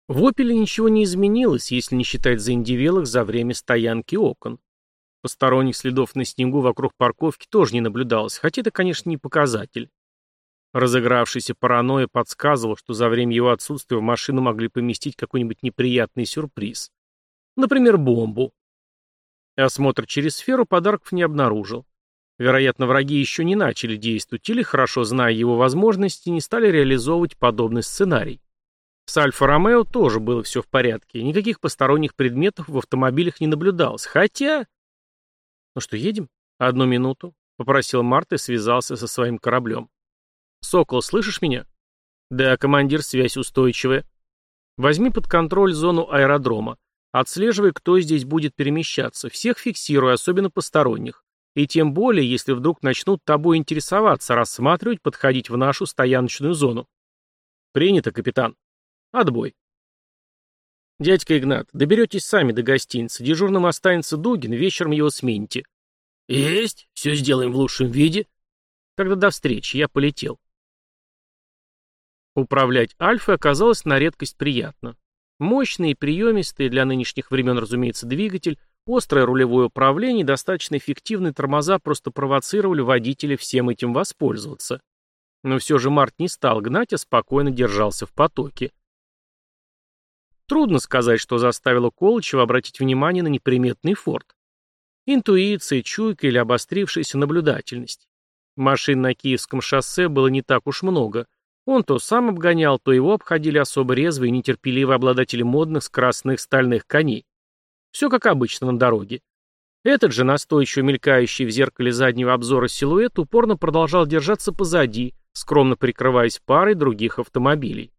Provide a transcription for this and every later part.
В «Опеле» ничего не изменилось, если не считать заиндевелых за время стоянки окон. Посторонних следов на снегу вокруг парковки тоже не наблюдалось, хотя это, конечно, не показатель. Разыгравшаяся паранойя подсказывала, что за время его отсутствия в машину могли поместить какой-нибудь неприятный сюрприз. Например, бомбу. Осмотр через сферу подарков не обнаружил. Вероятно, враги еще не начали действовать или, хорошо зная его возможности, не стали реализовывать подобный сценарий. С Альфа-Ромео тоже было все в порядке, никаких посторонних предметов в автомобилях не наблюдалось, хотя... «Ну что, едем?» «Одну минуту», — попросил Март и связался со своим кораблем. «Сокол, слышишь меня?» «Да, командир, связь устойчивая. Возьми под контроль зону аэродрома. Отслеживай, кто здесь будет перемещаться. Всех фиксируй, особенно посторонних. И тем более, если вдруг начнут тобой интересоваться, рассматривать, подходить в нашу стояночную зону». «Принято, капитан. Отбой». «Дядька Игнат, доберетесь сами до гостиницы. Дежурным останется Дугин, вечером его смените». «Есть. Все сделаем в лучшем виде». «Тогда до встречи. Я полетел». Управлять Альфой оказалось на редкость приятно. Мощный и приемистый, для нынешних времен, разумеется, двигатель, острое рулевое управление и достаточно эффективные тормоза просто провоцировали водителя всем этим воспользоваться. Но все же Март не стал гнать, а спокойно держался в потоке. Трудно сказать, что заставило Колычева обратить внимание на неприметный форт. Интуиция, чуйка или обострившаяся наблюдательность. Машин на Киевском шоссе было не так уж много. Он то сам обгонял, то его обходили особо резвые и нетерпеливые обладатели модных скоростных стальных коней. Все как обычно на дороге. Этот же настойчиво мелькающий в зеркале заднего обзора силуэт упорно продолжал держаться позади, скромно прикрываясь парой других автомобилей.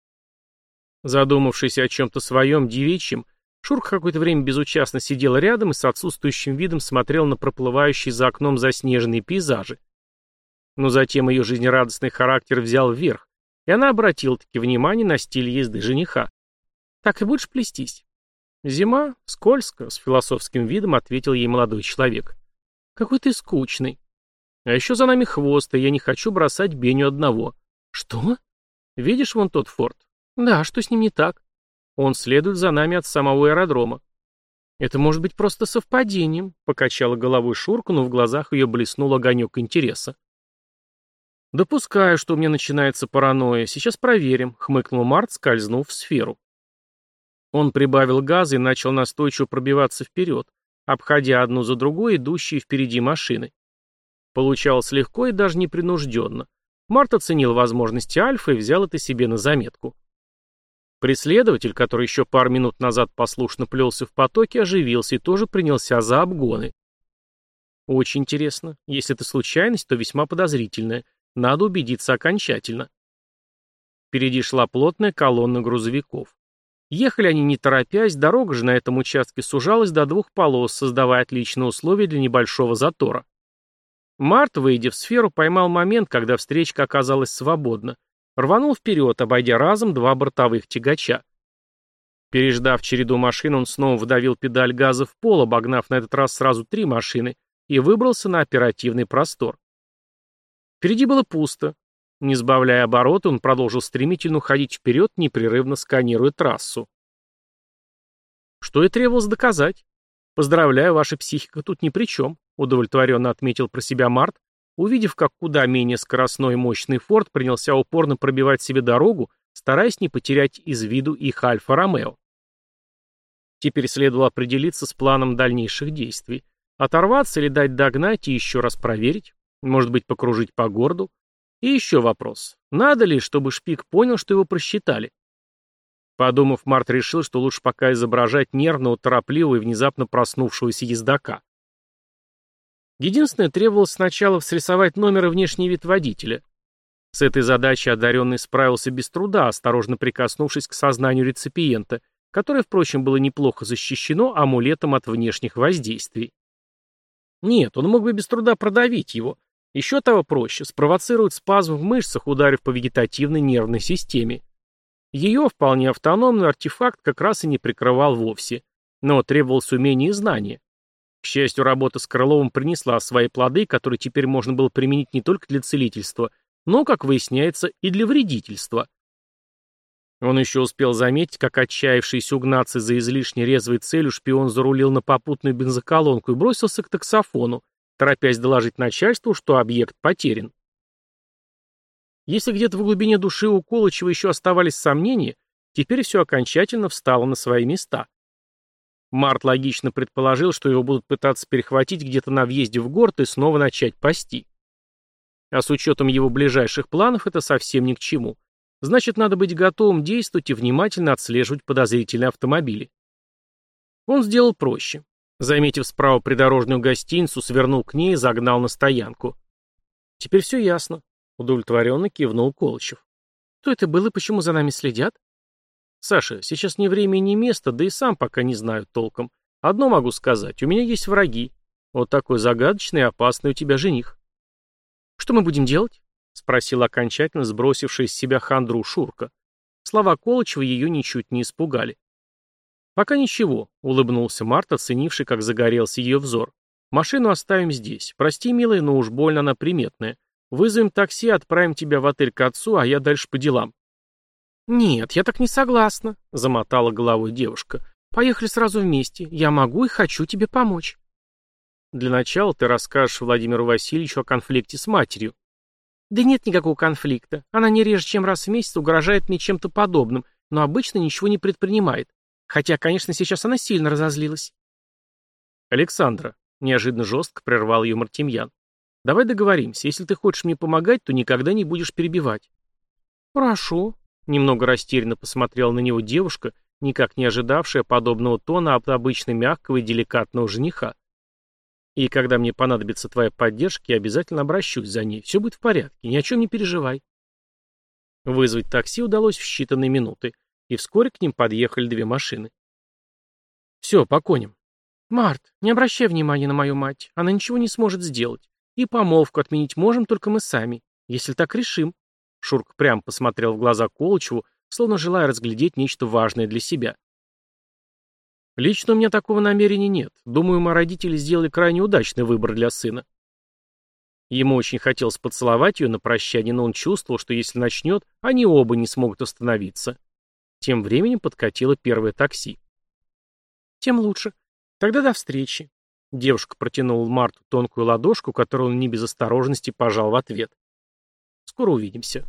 Задумавшись о чем-то своем девичьем, Шурка какое-то время безучастно сидела рядом и с отсутствующим видом смотрел на проплывающие за окном заснеженные пейзажи. Но затем ее жизнерадостный характер взял вверх, и она обратила-таки внимание на стиль езды жениха. «Так и будешь плестись?» «Зима, скользко», — с философским видом ответил ей молодой человек. «Какой ты скучный. А еще за нами хвост, и я не хочу бросать Беню одного». «Что? Видишь вон тот форт?» «Да, что с ним не так?» «Он следует за нами от самого аэродрома». «Это может быть просто совпадением», — покачала головой Шурка, но в глазах ее блеснул огонек интереса. «Допускаю, что у меня начинается паранойя. Сейчас проверим», — хмыкнул Март, скользнув в сферу. Он прибавил газа и начал настойчиво пробиваться вперед, обходя одну за другой идущие впереди машины. Получалось легко и даже непринужденно. Март оценил возможности Альфа и взял это себе на заметку. Преследователь, который еще пару минут назад послушно плелся в потоке, оживился и тоже принялся за обгоны. Очень интересно. Если это случайность, то весьма подозрительная. Надо убедиться окончательно. Впереди шла плотная колонна грузовиков. Ехали они не торопясь, дорога же на этом участке сужалась до двух полос, создавая отличные условия для небольшого затора. Март, выйдя в сферу, поймал момент, когда встречка оказалась свободна. Рванул вперед, обойдя разом два бортовых тягача. Переждав череду машин, он снова вдавил педаль газа в пол, обогнав на этот раз сразу три машины, и выбрался на оперативный простор. Впереди было пусто. Не сбавляя обороты, он продолжил стремительно уходить вперед, непрерывно сканируя трассу. Что и требовалось доказать. «Поздравляю, ваша психика тут ни при чем», — удовлетворенно отметил про себя Март, увидев, как куда менее скоростной и мощный форт принялся упорно пробивать себе дорогу, стараясь не потерять из виду их Альфа-Ромео. Теперь следовало определиться с планом дальнейших действий. Оторваться или дать догнать и еще раз проверить? Может быть, покружить по городу? И еще вопрос. Надо ли, чтобы шпик понял, что его просчитали? Подумав, Март решил, что лучше пока изображать нервного, торопливого и внезапно проснувшегося ездока. Единственное, требовалось сначала срисовать номер и внешний вид водителя. С этой задачей одаренный справился без труда, осторожно прикоснувшись к сознанию реципиента, которое, впрочем, было неплохо защищено амулетом от внешних воздействий. Нет, он мог бы без труда продавить его. Еще того проще, спровоцировать спазм в мышцах, ударив по вегетативной нервной системе. Ее вполне автономный артефакт как раз и не прикрывал вовсе, но требовалось умение и знание. К счастью, работа с Крыловым принесла свои плоды, которые теперь можно было применить не только для целительства, но, как выясняется, и для вредительства. Он еще успел заметить, как отчаявшийся угнаться за излишне резвой целью шпион зарулил на попутную бензоколонку и бросился к таксофону, торопясь доложить начальству, что объект потерян. Если где-то в глубине души у Колычева еще оставались сомнения, теперь все окончательно встало на свои места. Март логично предположил, что его будут пытаться перехватить где-то на въезде в город и снова начать пасти. А с учетом его ближайших планов это совсем ни к чему. Значит, надо быть готовым действовать и внимательно отслеживать подозрительные автомобили. Он сделал проще. Заметив справа придорожную гостиницу, свернул к ней и загнал на стоянку. Теперь все ясно. Удовлетворенно кивнул Колычев. Что это было и почему за нами следят? Саша, сейчас ни время и ни место, да и сам пока не знаю толком. Одно могу сказать, у меня есть враги. Вот такой загадочный и опасный у тебя жених. Что мы будем делать? Спросил окончательно сбросивший с себя хандру Шурка. Слова Колычева ее ничуть не испугали. «Пока ничего», — улыбнулся Март, оценивший, как загорелся ее взор. «Машину оставим здесь. Прости, милая, но уж больно она приметная. Вызовем такси, отправим тебя в отель к отцу, а я дальше по делам». «Нет, я так не согласна», — замотала головой девушка. «Поехали сразу вместе. Я могу и хочу тебе помочь». «Для начала ты расскажешь Владимиру Васильевичу о конфликте с матерью». «Да нет никакого конфликта. Она не реже, чем раз в месяц угрожает мне чем-то подобным, но обычно ничего не предпринимает. Хотя, конечно, сейчас она сильно разозлилась». «Александра», — неожиданно жестко прервал ее Мартемьян, — «давай договоримся. Если ты хочешь мне помогать, то никогда не будешь перебивать». «Хорошо», — немного растерянно посмотрела на него девушка, никак не ожидавшая подобного тона от обычно мягкого и деликатного жениха. «И когда мне понадобится твоя поддержка, я обязательно обращусь за ней. Все будет в порядке, ни о чем не переживай». Вызвать такси удалось в считанные минуты, и вскоре к ним подъехали две машины. «Все, по коням». «Март, не обращай внимания на мою мать. Она ничего не сможет сделать. И помолвку отменить можем только мы сами, если так решим». Шурка прямо посмотрел в глаза Колычеву, словно желая разглядеть нечто важное для себя. «Лично у меня такого намерения нет. Думаю, мои родители сделали крайне удачный выбор для сына». Ему очень хотелось поцеловать ее на прощание, но он чувствовал, что если начнет, они оба не смогут остановиться. Тем временем подкатило первое такси. «Тем лучше. Тогда до встречи». Девушка протянула Марту тонкую ладошку, которую он не без осторожности пожал в ответ. «Скоро увидимся».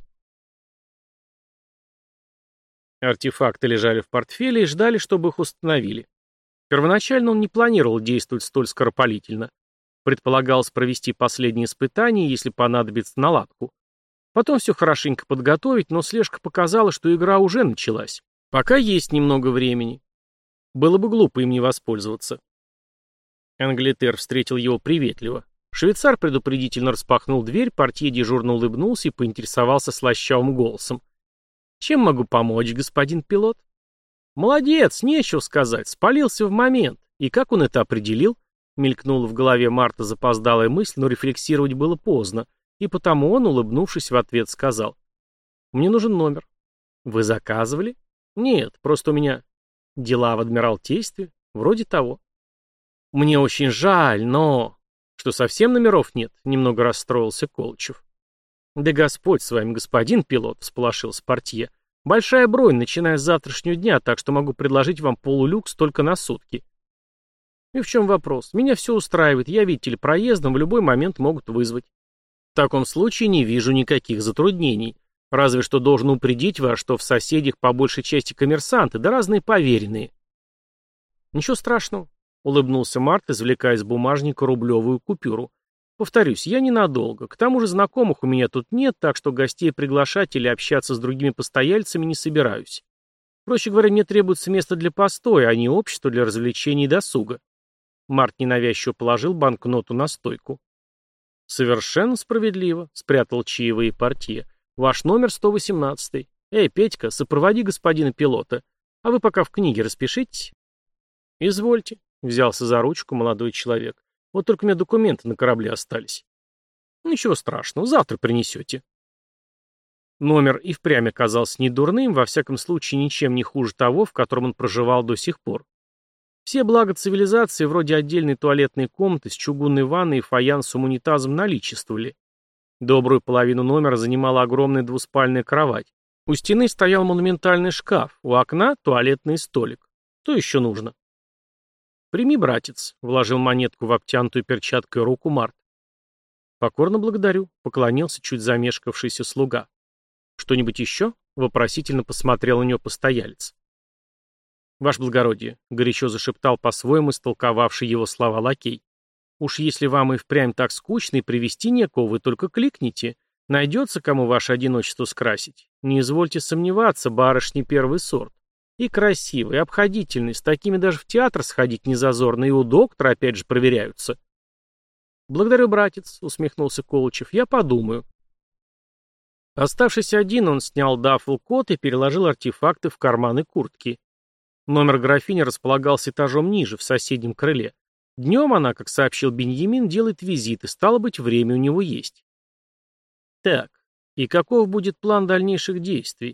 Артефакты лежали в портфеле и ждали, чтобы их установили. Первоначально он не планировал действовать столь скоропалительно. Предполагалось провести последние испытания, если понадобится наладку. Потом все хорошенько подготовить, но слежка показала, что игра уже началась. Пока есть немного времени. Было бы глупо им не воспользоваться. Англитер встретил его приветливо. Швейцар предупредительно распахнул дверь, портье дежурно улыбнулся и поинтересовался слащавым голосом. «Чем могу помочь, господин пилот?» «Молодец, нечего сказать, спалился в момент. И как он это определил?» Мелькнула в голове Марта запоздалая мысль, но рефлексировать было поздно, и потому он, улыбнувшись в ответ, сказал: «Мне нужен номер». «Вы заказывали?» «Нет, просто у меня дела в Адмиралтействе, вроде того». «Мне очень жаль, но...» «Что, совсем номеров нет?» — немного расстроился Колычев. «Да Господь с вами, господин пилот», — всполошился портье. «Большая бронь, начиная с завтрашнего дня, так что могу предложить вам полулюкс только на сутки». «И в чем вопрос? Меня все устраивает, я, видите ли, проездом в любой момент могут вызвать». «В таком случае не вижу никаких затруднений. Разве что должен упредить вас, что в соседях по большей части коммерсанты, да разные поверенные». «Ничего страшного», — улыбнулся Март, извлекая из бумажника рублевую купюру. «Повторюсь, я ненадолго. К тому же знакомых у меня тут нет, так что гостей приглашать или общаться с другими постояльцами не собираюсь. Проще говоря, мне требуется место для постоя, а не общество для развлечений и досуга». Март ненавязчиво положил банкноту на стойку. «Совершенно справедливо», — спрятал чаевые портье. «Ваш номер 118. Эй, Петька, сопроводи господина пилота. А вы пока в книге распишитесь». «Извольте», — взялся за ручку молодой человек. «Вот только у меня документы на корабле остались». «Ничего страшного, завтра принесете». Номер и впрямь оказался недурным, во всяком случае ничем не хуже того, в котором он проживал до сих пор. Все блага цивилизации, вроде отдельной туалетной комнаты с чугунной ванной и фаянсовым унитазом, наличествовали. Добрую половину номера занимала огромная двуспальная кровать, У стены стоял монументальный шкаф, у окна туалетный столик. Что еще нужно? «Прими, братец», — вложил монетку в обтянутую перчаткой руку Март. «Покорно благодарю», — поклонился чуть замешкавшийся слуга. «Что-нибудь еще?» — вопросительно посмотрел на него постоялец. «Ваше благородие», — горячо зашептал по-своему истолковавший его слова лакей. «Уж если вам и впрямь так скучно и привести некого, вы только кликните. Найдется, кому ваше одиночество скрасить. Не извольте сомневаться, барышни первый сорт. И красивый, и обходительный, с такими даже в театр сходить не зазорно, и у доктора опять же проверяются». «Благодарю, братец», — усмехнулся Колычев, — «я подумаю». Оставшись один, он снял дафл-кот и переложил артефакты в карманы куртки. Номер графини располагался этажом ниже, в соседнем крыле. Днем она, как сообщил Беньямин, делает визиты, стало быть, время у него есть. Так, и каков будет план дальнейших действий?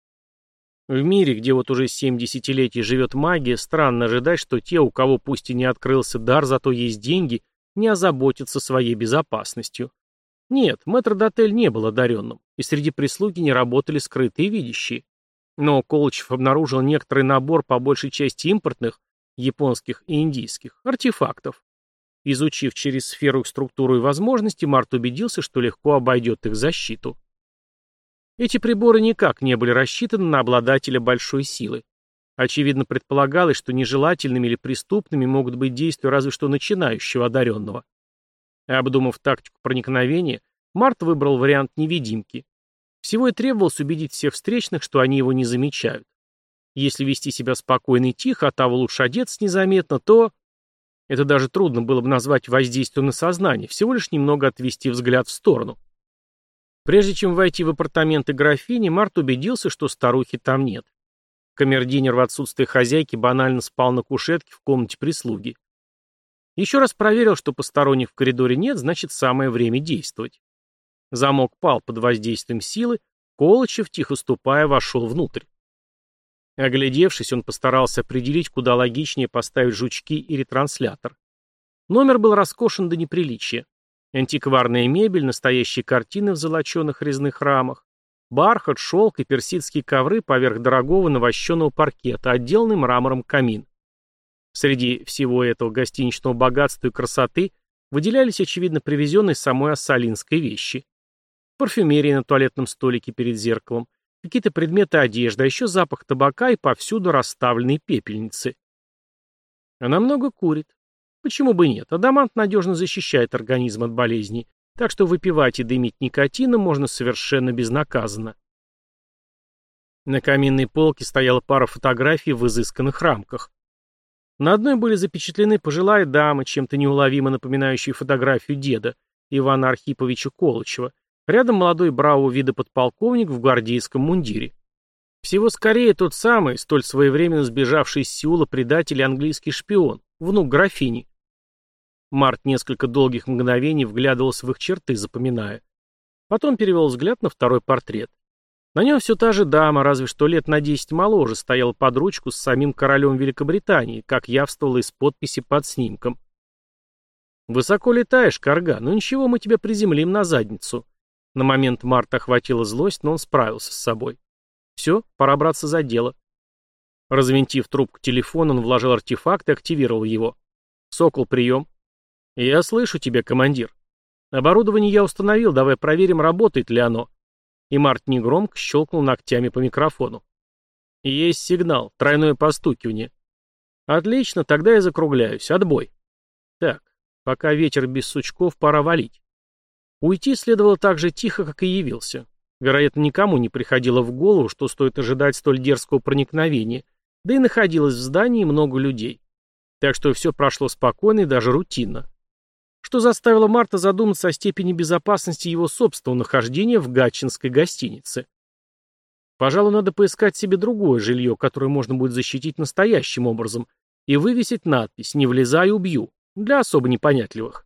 В мире, где вот уже 7 десятилетий живет магия, странно ожидать, что те, у кого пусть и не открылся дар, зато есть деньги, не озаботятся своей безопасностью. Нет, мэтрдотель не был одаренным, и среди прислуги не работали скрытые видящие. Но Колычев обнаружил некоторый набор, по большей части импортных, японских и индийских, артефактов. Изучив через сферу их структуру и возможности, Март убедился, что легко обойдет их защиту. Эти приборы никак не были рассчитаны на обладателя большой силы. Очевидно, предполагалось, что нежелательными или преступными могут быть действия разве что начинающего одаренного. Обдумав тактику проникновения, Март выбрал вариант невидимки. Всего и требовалось убедить всех встречных, что они его не замечают. Если вести себя спокойно и тихо, а того лучше одеться незаметно, то... Это даже трудно было бы назвать воздействием на сознание, всего лишь немного отвести взгляд в сторону. Прежде чем войти в апартаменты графини, Март убедился, что старухи там нет. Камердинер в отсутствие хозяйки банально спал на кушетке в комнате прислуги. Еще раз проверил, что посторонних в коридоре нет, значит, самое время действовать. Замок пал под воздействием силы, Колычев, тихо ступая, вошел внутрь. Оглядевшись, он постарался определить, куда логичнее поставить жучки и ретранслятор. Номер был роскошен до неприличия. Антикварная мебель, настоящие картины в золоченых резных рамах, бархат, шелк и персидские ковры поверх дорогого навощенного паркета, отделанный мрамором камин. Среди всего этого гостиничного богатства и красоты выделялись, очевидно, привезенные самой ассалинской вещи. Парфюмерия на туалетном столике перед зеркалом, какие-то предметы одежды, а еще запах табака и повсюду расставленные пепельницы. Она много курит. Почему бы нет? Адамант надежно защищает организм от болезней, так что выпивать и дымить никотином можно совершенно безнаказанно. На каминной полке стояла пара фотографий в изысканных рамках. На одной были запечатлены пожилая дама, чем-то неуловимо напоминающая фотографию деда, Ивана Архиповича Колычева. Рядом молодой бравого вида подполковник в гвардейском мундире. Всего скорее тот самый, столь своевременно сбежавший из Сеула предатель и английский шпион, внук графини. Март несколько долгих мгновений вглядывался в их черты, запоминая. Потом перевел взгляд на второй портрет. На нем все та же дама, разве что лет на 10 моложе, стояла под ручку с самим королем Великобритании, как явствовало из подписи под снимком. «Высоко летаешь, Карга, но ничего, мы тебя приземлим на задницу». На момент Марта охватила злость, но он справился с собой. Все, пора браться за дело. Развинтив трубку телефона, он вложил артефакт и активировал его. «Сокол, прием». «Я слышу тебя, командир. Оборудование я установил, давай проверим, работает ли оно». И Март негромко щелкнул ногтями по микрофону. «Есть сигнал, тройное постукивание». «Отлично, тогда я закругляюсь. Отбой». Так, пока ветер без сучков, пора валить. Уйти следовало так же тихо, как и явился. Вероятно, никому не приходило в голову, что стоит ожидать столь дерзкого проникновения, да и находилось в здании много людей. Так что все прошло спокойно и даже рутинно. Что заставило Марта задуматься о степени безопасности его собственного нахождения в гатчинской гостинице. Пожалуй, надо поискать себе другое жилье, которое можно будет защитить настоящим образом, и вывесить надпись «Не влезай, убью» для особо непонятливых.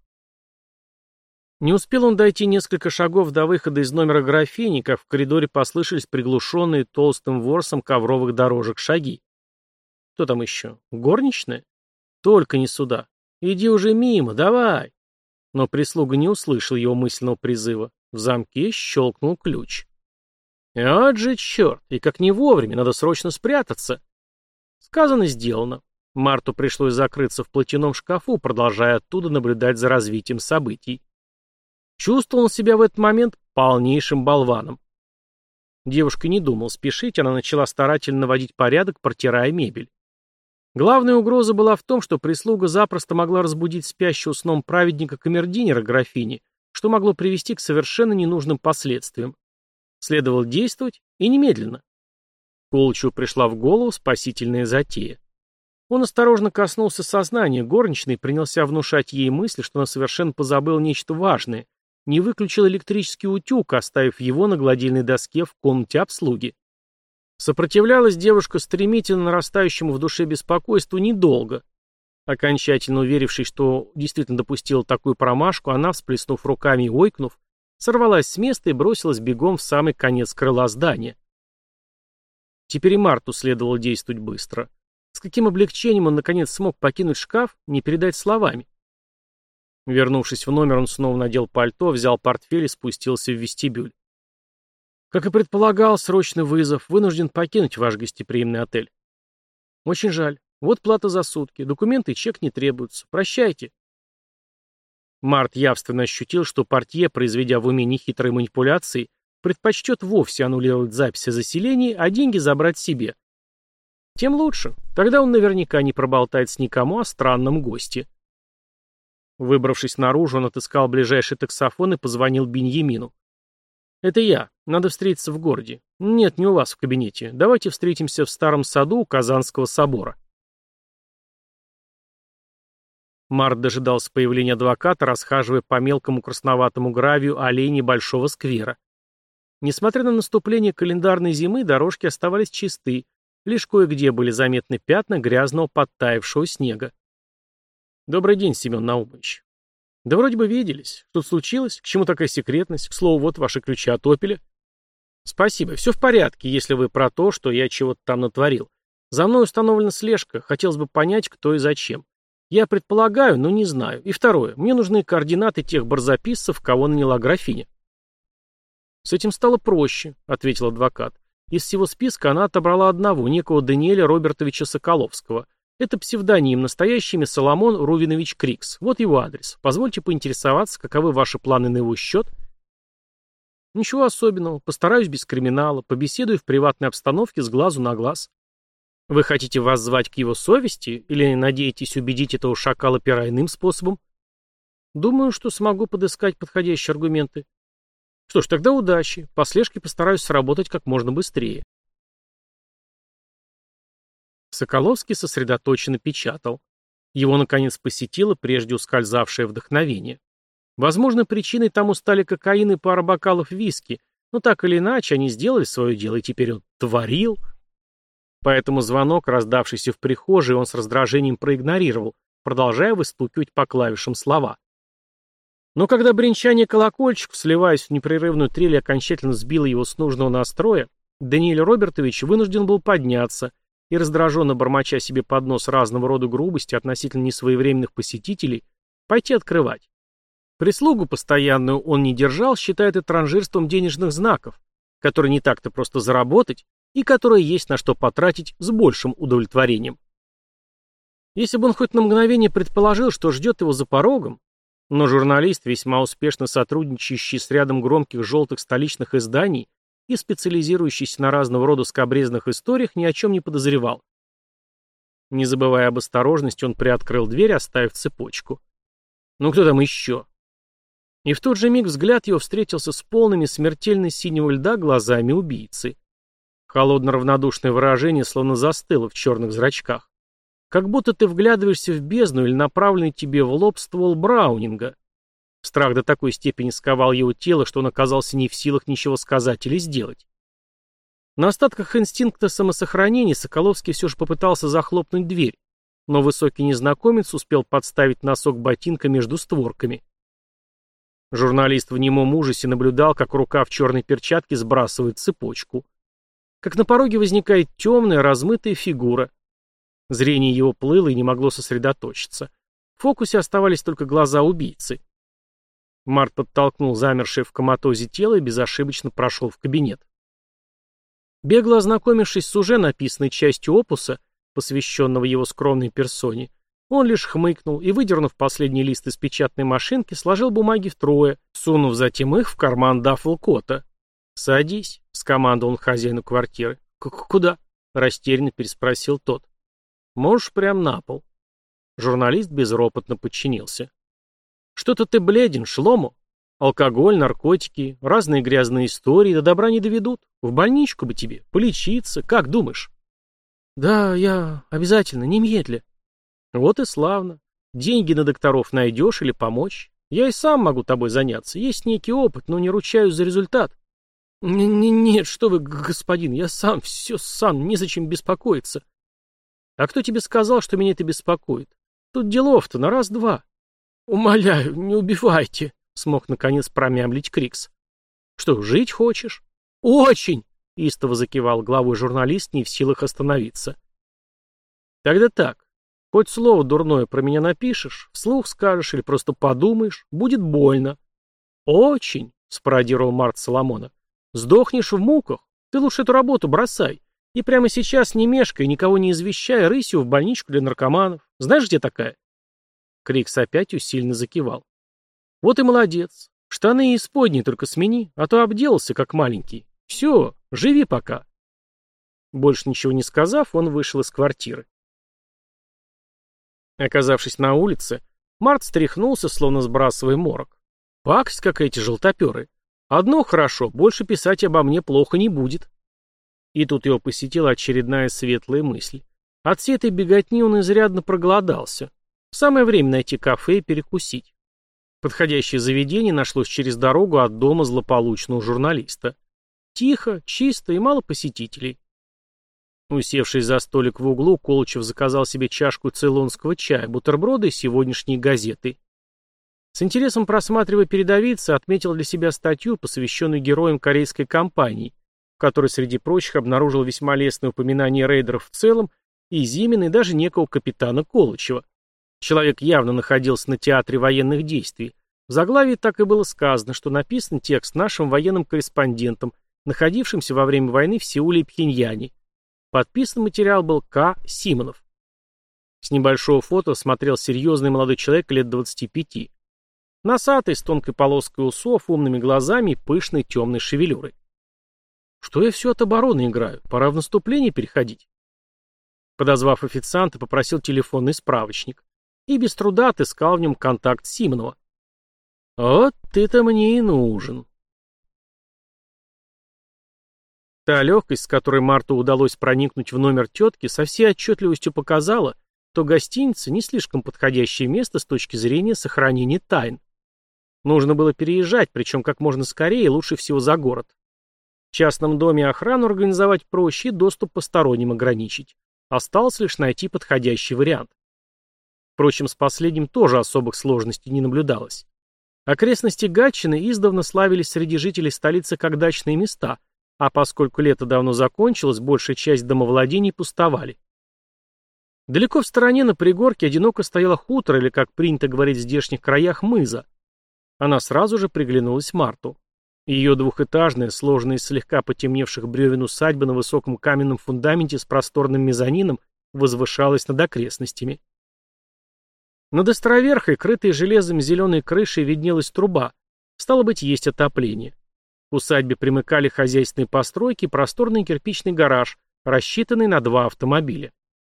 Не успел он дойти несколько шагов до выхода из номера графини, как в коридоре послышались приглушенные толстым ворсом ковровых дорожек шаги. Кто там еще? Горничная? Только не сюда. Иди уже мимо, давай. Но прислуга не услышала его мысленного призыва. В замке щелкнул ключ. Вот же черт, и как не вовремя, надо срочно спрятаться. Сказано, сделано. Марту пришлось закрыться в платяном шкафу, продолжая оттуда наблюдать за развитием событий. Чувствовал он себя в этот момент полнейшим болваном. Девушка не думала спешить, она начала старательно наводить порядок, протирая мебель. Главная угроза была в том, что прислуга запросто могла разбудить спящего сном праведника-камердинера графини, что могло привести к совершенно ненужным последствиям. Следовало действовать, и немедленно. Колычу пришла в голову спасительная затея. Он осторожно коснулся сознания горничной и принялся внушать ей мысль, что она совершенно позабыла нечто важное, не выключил электрический утюг, оставив его на гладильной доске в комнате обслуги. Сопротивлялась девушка стремительно нарастающему в душе беспокойству недолго. Окончательно уверившись, что действительно допустила такую промашку, она, всплеснув руками и ойкнув, сорвалась с места и бросилась бегом в самый конец крыла здания. Теперь и Марту следовало действовать быстро. С каким облегчением он наконец смог покинуть шкаф, не передать словами. Вернувшись в номер, он снова надел пальто, взял портфель и спустился в вестибюль. Как и предполагал, срочный вызов, вынужден покинуть ваш гостеприимный отель. Очень жаль. Вот плата за сутки. Документы и чек не требуются. Прощайте. Март явственно ощутил, что портье, произведя в уме нехитрые манипуляции, предпочтет вовсе аннулировать запись о заселении, а деньги забрать себе. Тем лучше. Тогда он наверняка не проболтает никому о странном госте. Выбравшись наружу, он отыскал ближайший таксофон и позвонил Беньямину. «Это я. Надо встретиться в городе. Нет, не у вас в кабинете. Давайте встретимся в старом саду у Казанского собора». Март дожидался появления адвоката, расхаживая по мелкому красноватому гравию аллей небольшого сквера. Несмотря на наступление календарной зимы, дорожки оставались чисты, лишь кое-где были заметны пятна грязного подтаявшего снега. «Добрый день, Семен Наумович». «Да вроде бы виделись. Что случилось? К чему такая секретность? К слову, вот ваши ключи от «Опеля». «Спасибо. Все в порядке, если вы про то, что я чего-то там натворил. За мной установлена слежка. Хотелось бы понять, кто и зачем. Я предполагаю, но не знаю. И второе. Мне нужны координаты тех барзаписцев, кого наняла графиня». «С этим стало проще», — ответил адвокат. «Из всего списка она отобрала одного, некого Даниэля Робертовича Соколовского. Это псевдоним, настоящий имя Соломон Рувинович Крикс. Вот его адрес. Позвольте поинтересоваться, каковы ваши планы на его счет?» «Ничего особенного. Постараюсь без криминала. Побеседую в приватной обстановке с глазу на глаз». «Вы хотите воззвать к его совести или надеетесь убедить этого шакала-пера иным способом?» «Думаю, что смогу подыскать подходящие аргументы». «Что ж, тогда удачи. По слежке постараюсь сработать как можно быстрее». Соколовский сосредоточенно печатал. Его, наконец, посетило прежде ускользавшее вдохновение. Возможно, причиной тому стали кокаин и пара бокалов виски, но так или иначе они сделали свое дело, и теперь он творил. Поэтому звонок, раздавшийся в прихожей, он с раздражением проигнорировал, продолжая выстукивать по клавишам слова. Но когда бренчание колокольчиков, сливаясь в непрерывную трель, окончательно сбило его с нужного настроя, Даниэль Робертович вынужден был подняться и, раздраженно бормоча себе под нос разного рода грубости относительно несвоевременных посетителей, пойти открывать. Прислугу постоянную он не держал, считая это транжирством денежных знаков, которые не так-то просто заработать и которые есть на что потратить с большим удовлетворением. Если бы он хоть на мгновение предположил, что ждет его за порогом, но журналист, весьма успешно сотрудничающий с рядом громких желтых столичных изданий и специализирующийся на разного рода скабрезных историях, ни о чем не подозревал. Не забывая об осторожности, он приоткрыл дверь, оставив цепочку. «Ну кто там еще?» И в тот же миг взгляд его встретился с полными смертельно синего льда глазами убийцы. Холодно-равнодушное выражение словно застыло в черных зрачках. Как будто ты вглядываешься в бездну или направленный тебе в лоб ствол Браунинга. Страх до такой степени сковал его тело, что он оказался не в силах ничего сказать или сделать. На остатках инстинкта самосохранения Соколовский все же попытался захлопнуть дверь, но высокий незнакомец успел подставить носок ботинка между створками. Журналист в немом ужасе наблюдал, как рука в черной перчатке сбрасывает цепочку. Как на пороге возникает темная, размытая фигура. Зрение его плыло и не могло сосредоточиться. В фокусе оставались только глаза убийцы. Март подтолкнул замершее в коматозе тело и безошибочно прошел в кабинет. Бегло ознакомившись с уже написанной частью опуса, посвященного его скромной персоне, он лишь хмыкнул и, выдернув последний лист из печатной машинки, сложил бумаги втрое, сунув затем их в карман даффл-кота. «Садись», — скомандовал он хозяину квартиры. «Куда?» — растерянно переспросил тот. «Можешь прямо на пол». Журналист безропотно подчинился. «Что-то ты бледен, Шлому. Алкоголь, наркотики, разные грязные истории до добра не доведут. В больничку бы тебе, полечиться, как думаешь?» «Да, я обязательно, немедля». «Вот и славно. Деньги на докторов найдешь или помочь? Я и сам могу тобой заняться. Есть некий опыт, но не ручаюсь за результат». «Нет, что вы, господин, я сам, все сам, незачем беспокоиться». «А кто тебе сказал, что меня это беспокоит? Тут делов-то на раз-два». «Умоляю, не убивайте», — смог наконец промямлить Крикс. «Что, жить хочешь?» «Очень!» — истово закивал головой журналист, не в силах остановиться. «Тогда так. Хоть слово дурное про меня напишешь, вслух скажешь или просто подумаешь, будет больно». «Очень!» — спародировал Март Соломона. «Сдохнешь в муках? Ты лучше эту работу бросай. И прямо сейчас, не мешкай, никого не извещай, рысью в больничку для наркоманов. Знаешь, где такая?» Крикс опять усиленно закивал. «Вот и молодец. Штаны и исподние только смени, а то обделался, как маленький. Все, живи пока». Больше ничего не сказав, он вышел из квартиры. Оказавшись на улице, Март стряхнулся, словно сбрасывая морок. Пакость какая-то желтоперы. Одно хорошо, больше писать обо мне плохо не будет. И тут его посетила очередная светлая мысль. От всей этой беготни он изрядно проголодался. Самое время найти кафе и перекусить. Подходящее заведение нашлось через дорогу от дома злополучного журналиста. Тихо, чисто и мало посетителей. Усевшись за столик в углу, Колычев заказал себе чашку цейлонского чая, бутерброды и сегодняшние газеты. С интересом просматривая передовицы, отметил для себя статью, посвященную героям корейской кампании, в которой, среди прочих, обнаружил весьма лестное упоминание рейдеров в целом и Зимина, и даже некого капитана Колычева. Человек явно находился на театре военных действий. В заглавии так и было сказано, что написан текст нашим военным корреспондентом, находившимся во время войны в Сеуле и Пхеньяне. Подписан материал был К. Симонов. С небольшого фото смотрел серьезный молодой человек лет 25. Носатый, с тонкой полоской усов, умными глазами и пышной темной шевелюрой. Что я все от обороны играю? Пора в наступление переходить. Подозвав официанта, попросил телефонный справочник. И без труда отыскал в нем контакт Симонова. Вот ты-то мне и нужен. Та легкость, с которой Марту удалось проникнуть в номер тетки, со всей отчетливостью показала, что гостиница не слишком подходящее место с точки зрения сохранения тайн. Нужно было переезжать, причем как можно скорее и лучше всего за город. В частном доме охрану организовать проще и доступ посторонним ограничить. Осталось лишь найти подходящий вариант. Впрочем, с последним тоже особых сложностей не наблюдалось. Окрестности Гатчины издавна славились среди жителей столицы как дачные места, а поскольку лето давно закончилось, большая часть домовладений пустовали. Далеко в стороне на пригорке одиноко стояла хутор, или, как принято говорить в здешних краях, мыза. Она сразу же приглянулась Марту. Ее двухэтажная, сложенная из слегка потемневших бревен усадьба на высоком каменном фундаменте с просторным мезонином возвышалась над окрестностями. Над островерхой, крытой железом зеленой крышей, виднелась труба. Стало быть, есть отопление. К усадьбе примыкали хозяйственные постройки и просторный кирпичный гараж, рассчитанный на 2 автомобиля.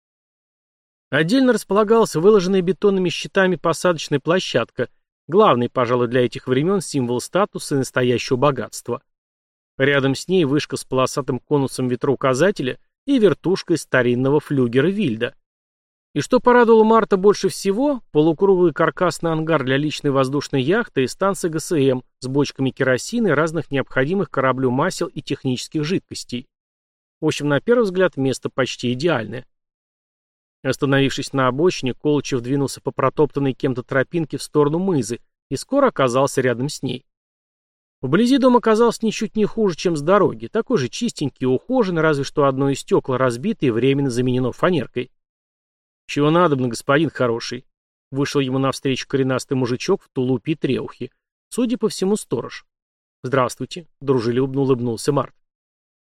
Отдельно располагалась выложенная бетонными щитами посадочная площадка, главный, пожалуй, для этих времен символ статуса и настоящего богатства. Рядом с ней вышка с полосатым конусом ветроуказателя и вертушкой старинного флюгера Вильда. И что порадовало Марта больше всего, полукруглый каркасный ангар для личной воздушной яхты и станция ГСМ с бочками керосина и разных необходимых кораблю масел и технических жидкостей. В общем, на первый взгляд, место почти идеальное. Остановившись на обочине, Колычев двинулся по протоптанной кем-то тропинке в сторону мызы и скоро оказался рядом с ней. Вблизи дом оказался ничуть не хуже, чем с дороги, такой же чистенький и ухоженный, разве что одно из стекла разбито и временно заменено фанеркой. «Чего надобно, господин хороший?» Вышел ему навстречу коренастый мужичок в тулупе и треухе. Судя по всему, сторож. «Здравствуйте», — дружелюбно улыбнулся Март.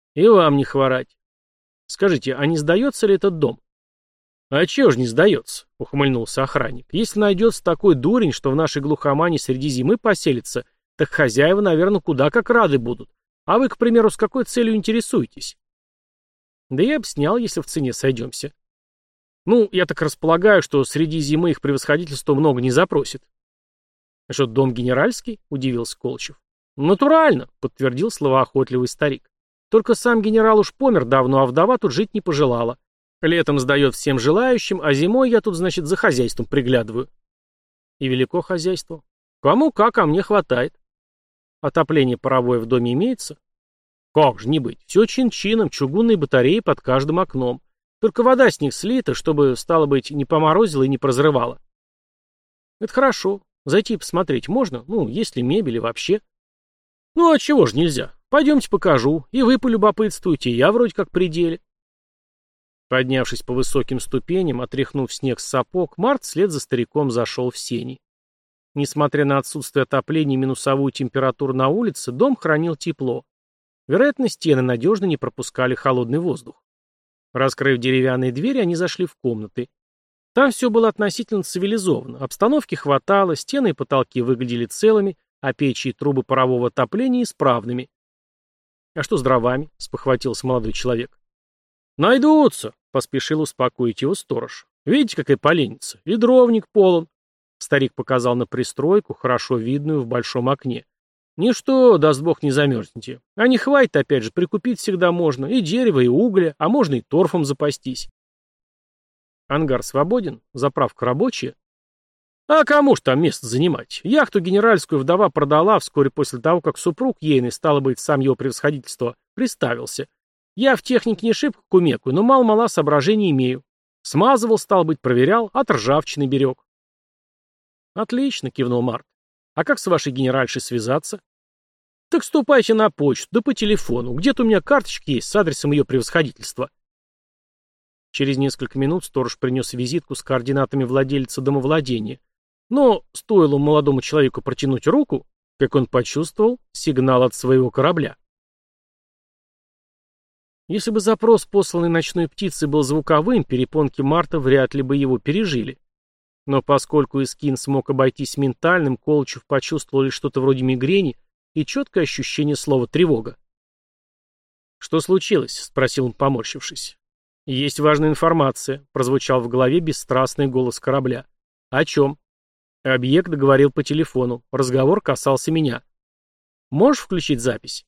И вам не хворать. Скажите, а не сдается ли этот дом? А чего ж не сдается, ухмыльнулся охранник. Если найдется такой дурень, что в нашей глухомане среди зимы поселится, так хозяева, наверное, куда как рады будут. А вы, к примеру, с какой целью интересуетесь? Да я бы снял, если в цене сойдемся. Ну, я так располагаю, что среди зимы их превосходительство много не запросит. А что, дом генеральский? Удивился Колчев. Натурально, подтвердил словоохотливый старик. Только сам генерал уж помер давно, а вдова тут жить не пожелала. Летом сдает всем желающим, а зимой я тут, значит, за хозяйством приглядываю. И велико хозяйство. Кому как, а мне хватает. Отопление паровое в доме имеется? Как же не быть. Все чин-чином, чугунные батареи под каждым окном. Только вода с них слита, чтобы, стало быть, не поморозила и не прозрывала. Это хорошо. Зайти посмотреть можно? Ну, есть ли мебель и вообще? Ну, а чего же нельзя? Пойдемте покажу. И вы полюбопытствуйте, я вроде как при деле. Поднявшись по высоким ступеням, отряхнув снег с сапог, Март вслед за стариком зашел в сени. Несмотря на отсутствие отопления и минусовую температуру на улице, дом хранил тепло. Вероятно, стены надежно не пропускали холодный воздух. Раскрыв деревянные двери, они зашли в комнаты. Там все было относительно цивилизованно. Обстановки хватало, стены и потолки выглядели целыми, а печи и трубы парового отопления исправными. «А что с дровами?» — спохватился молодой человек. «Найдутся!» — поспешил успокоить его сторож. «Видите, какая поленница? И дровник полон!» Старик показал на пристройку, хорошо видную в большом окне. «Ничто, даст бог, не замерзнете. А не хватит, опять же, прикупить всегда можно. И дерево, и угля, а можно и торфом запастись». «Ангар свободен? Заправка рабочая?» «А кому ж там место занимать? Яхту генеральскую вдова продала вскоре после того, как супруг ейный, стало быть, сам его превосходительство, приставился. Я в технике не шибко кумекаю, но мало-мало соображений имею. Смазывал, стало быть, проверял, от ржавчины берег». «Отлично», — кивнул Март. «А как с вашей генеральшей связаться?» «Так ступайте на почту, да по телефону. Где-то у меня карточки есть с адресом ее превосходительства». Через несколько минут сторож принес визитку с координатами владельца домовладения. Но стоило молодому человеку протянуть руку, как он почувствовал сигнал от своего корабля. Если бы запрос, посланный ночной птицей, был звуковым, перепонки Марта вряд ли бы его пережили. Но поскольку Искин смог обойтись ментальным, Колчев почувствовал лишь что-то вроде мигрени и четкое ощущение слова «тревога». «Что случилось?» — спросил он, поморщившись. «Есть важная информация», — прозвучал в голове бесстрастный голос корабля. «О чем?» Объект говорил по телефону. Разговор касался меня. «Можешь включить запись?»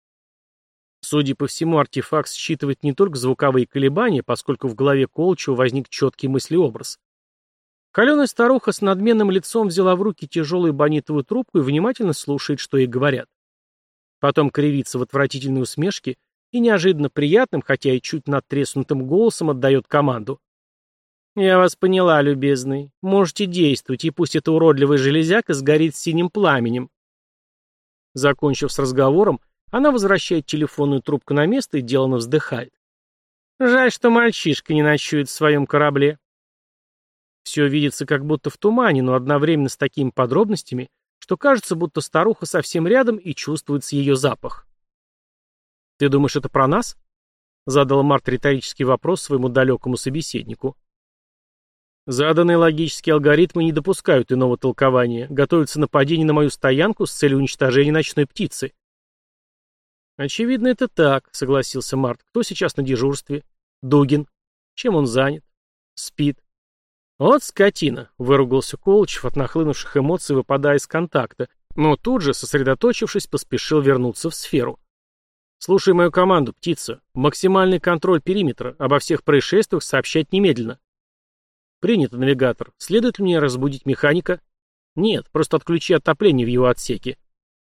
Судя по всему, артефакт считывает не только звуковые колебания, поскольку в голове Колчева возник четкий мыслеобраз. Холеная старуха с надменным лицом взяла в руки тяжелую бонитовую трубку и внимательно слушает, что ей говорят. Потом кривится в отвратительной усмешке и неожиданно приятным, хотя и чуть надтреснутым голосом отдает команду. «Я вас поняла, любезный. Можете действовать, и пусть эта уродливая железяка сгорит синим пламенем». Закончив с разговором, она возвращает телефонную трубку на место и деланно вздыхает. «Жаль, что мальчишка не ночует в своем корабле». Все видится как будто в тумане, но одновременно с такими подробностями, что кажется, будто старуха совсем рядом и чувствуется ее запах. «Ты думаешь, это про нас?» — задал Март риторический вопрос своему далекому собеседнику. «Заданные логические алгоритмы не допускают иного толкования. Готовится нападение на мою стоянку с целью уничтожения ночной птицы». «Очевидно, это так», — согласился Март. «Кто сейчас на дежурстве?» «Дугин». «Чем он занят?» «Спит». «Вот скотина», — выругался Колчев от нахлынувших эмоций, выпадая из контакта, но тут же, сосредоточившись, поспешил вернуться в сферу. «Слушай мою команду, птица. Максимальный контроль периметра. Обо всех происшествиях сообщать немедленно». «Принято, навигатор. Следует ли мне разбудить механика?» «Нет, просто отключи отопление в его отсеке».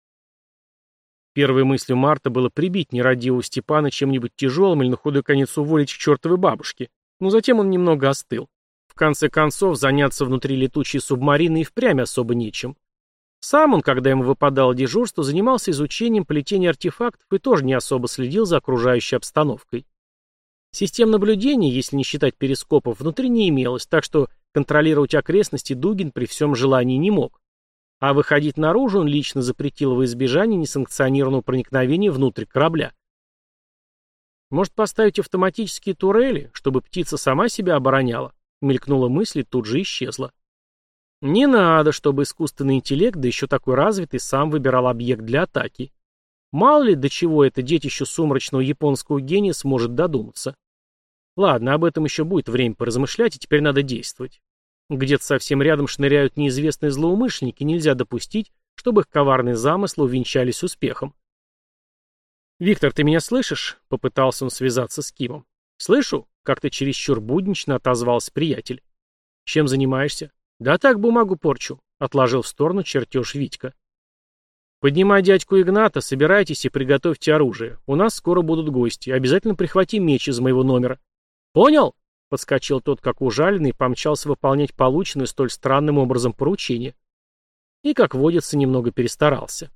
Первой мыслью Марта было прибить нерадивого Степана чем-нибудь тяжелым или на худой конец уволить к чертовой бабушке. Но затем он немного остыл. В конце концов, заняться внутри летучей субмарины и впрямь особо нечем. Сам он, когда ему выпадало дежурство, занимался изучением плетения артефактов и тоже не особо следил за окружающей обстановкой. Систем наблюдения, если не считать перископов, внутри не имелось, так что контролировать окрестности Дугин при всем желании не мог. А выходить наружу он лично запретил во избежание несанкционированного проникновения внутрь корабля. Может, поставить автоматические турели, чтобы птица сама себя обороняла? Мелькнула мысль и тут же исчезла. Не надо, чтобы искусственный интеллект, да еще такой развитый, сам выбирал объект для атаки. Мало ли, до чего это детище сумрачного японского гения сможет додуматься. Ладно, об этом еще будет время поразмышлять, и теперь надо действовать. Где-то совсем рядом шныряют неизвестные злоумышленники, нельзя допустить, чтобы их коварные замыслы увенчались успехом. «Виктор, ты меня слышишь?» — попытался он связаться с Кимом. «Слышу», — как-то чересчур буднично отозвался приятель. «Чем занимаешься?» «Да так, бумагу порчу», — отложил в сторону чертеж Витька. «Поднимай дядьку Игната, собирайтесь и приготовьте оружие. У нас скоро будут гости. Обязательно прихвати меч из моего номера». «Понял?» — подскочил тот, как ужаленный, и помчался выполнять полученное столь странным образом поручение. И, как водится, немного перестарался.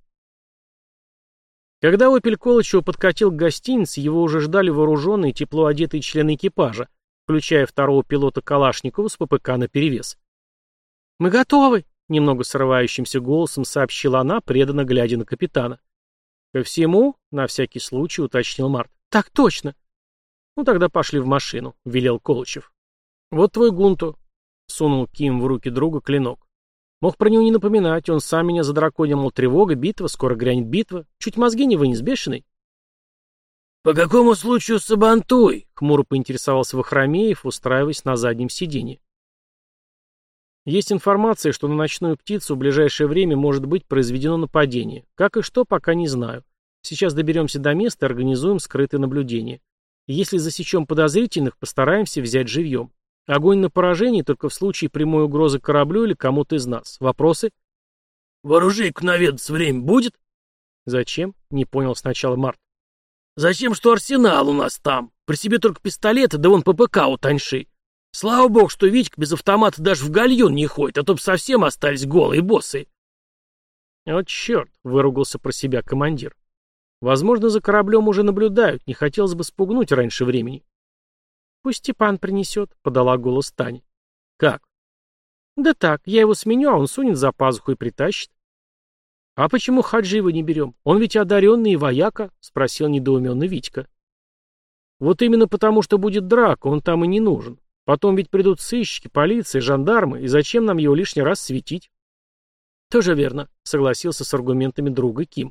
Когда «Опель» Колычева подкатил к гостинице, его уже ждали вооруженные, тепло одетые члены экипажа, включая второго пилота Калашникова с ППК наперевес. «Мы готовы!» — немного срывающимся голосом сообщила она, преданно глядя на капитана. «Ко всему?» — на всякий случай уточнил Март. «Так точно!» «Ну тогда пошли в машину», — велел Колычев. «Вот твой Гунту», — сунул Ким в руки друга клинок. «Мог про него не напоминать, он сам меня задраконил, мол, тревога, битва, скоро грянет битва. Чуть мозги не вынес, бешеный». «По какому случаю сабантуй?» — хмуро поинтересовался Вахромеев, устраиваясь на заднем сиденье. «Есть информация, что на ночную птицу в ближайшее время может быть произведено нападение. Как и что, пока не знаю. Сейчас доберемся до места и организуем скрытое наблюдение. Если засечем подозрительных, постараемся взять живьем. Огонь на поражение только в случае прямой угрозы кораблю или кому-то из нас. Вопросы?» «В оружейку наведаться время будет?» «Зачем?» — не понял сначала Март. «Зачем, что арсенал у нас там? При себе только пистолеты, да вон ППК у Таньши. Слава богу, что Витька без автомата даже в гальюн не ходит, а то б совсем остались голые боссы». «Вот черт!» — выругался про себя командир. «Возможно, за кораблем уже наблюдают, не хотелось бы спугнуть раньше времени». «Пусть Степан принесет», — подала голос Таня. «Как?» «Да так, я его сменю, а он сунет за пазуху и притащит». «А почему Хаджиева не берем? Он ведь одаренный и вояка», — спросил недоуменно Витька. «Вот именно потому, что будет драка, он там и не нужен. Потом ведь придут сыщики, полиция, жандармы, и зачем нам его лишний раз светить?» «Тоже верно», — согласился с аргументами друга Ким.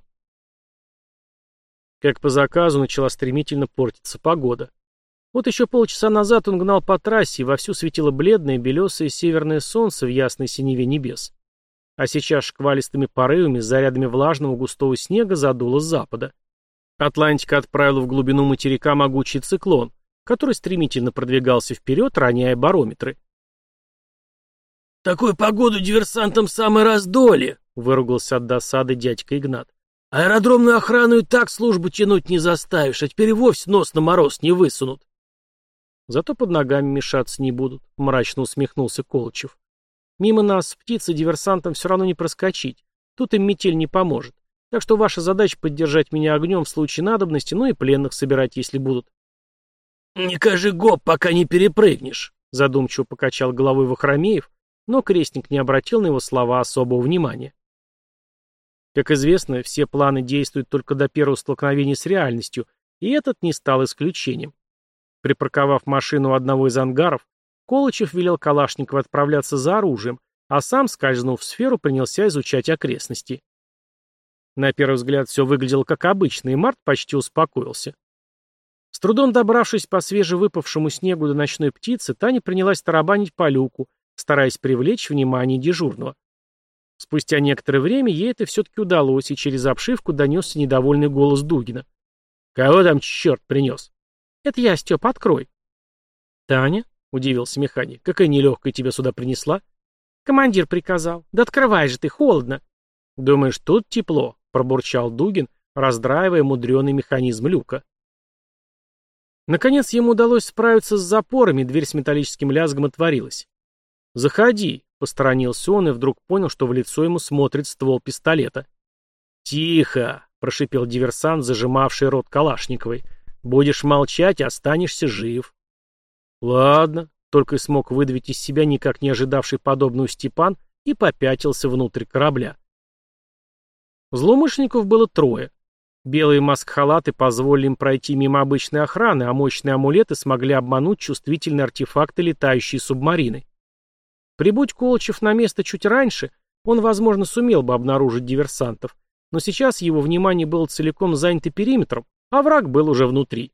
Как по заказу начала стремительно портиться погода. Вот еще полчаса назад он гнал по трассе, и вовсю светило бледное, белесое северное солнце в ясной синеве небес. А сейчас шквалистыми порывами с зарядами влажного густого снега задуло с запада. Атлантика отправила в глубину материка могучий циклон, который стремительно продвигался вперед, роняя барометры. «Такую погоду диверсантам самое раздолье», — выругался от досады дядька Игнат. «Аэродромную охрану и так службу тянуть не заставишь, а теперь и вовсе нос на мороз не высунут». «Зато под ногами мешаться не будут», — мрачно усмехнулся Колычев. «Мимо нас птицы диверсантам все равно не проскочить. Тут им метель не поможет. Так что ваша задача — поддержать меня огнем в случае надобности, ну и пленных собирать, если будут». «Не кажи гоп, пока не перепрыгнешь», — задумчиво покачал головой Вахромеев, но крестник не обратил на его слова особого внимания. Как известно, все планы действуют только до первого столкновения с реальностью, и этот не стал исключением. Припарковав машину у одного из ангаров, Колычев велел Калашникову отправляться за оружием, а сам, скользнув в сферу, принялся изучать окрестности. На первый взгляд все выглядело как обычно, и Март почти успокоился. С трудом добравшись по свежевыпавшему снегу до ночной птицы, Таня принялась тарабанить по люку, стараясь привлечь внимание дежурного. Спустя некоторое время ей это все-таки удалось, и через обшивку донесся недовольный голос Дугина. «Кого там черт принес?» «Это я, Степ, открой». «Таня?» — удивился механик. «Какая нелегкая тебя сюда принесла?» «Командир приказал. Да открывай же ты, холодно». «Думаешь, тут тепло?» — пробурчал Дугин, раздраивая мудреный механизм люка. Наконец ему удалось справиться с запорами, дверь с металлическим лязгом отворилась. «Заходи», — посторонился он и вдруг понял, что в лицо ему смотрит ствол пистолета. «Тихо», — прошипел диверсант, зажимавший рот Калашниковой. «Будешь молчать, останешься жив». «Ладно», — только и смог выдавить из себя никак не ожидавший подобную Степан и попятился внутрь корабля. Злоумышленников было трое. Белые маск-халаты позволили им пройти мимо обычной охраны, а мощные амулеты смогли обмануть чувствительные артефакты летающей субмарины. Прибудь Колычев на место чуть раньше, он, возможно, сумел бы обнаружить диверсантов, но сейчас его внимание было целиком занято периметром, а враг был уже внутри.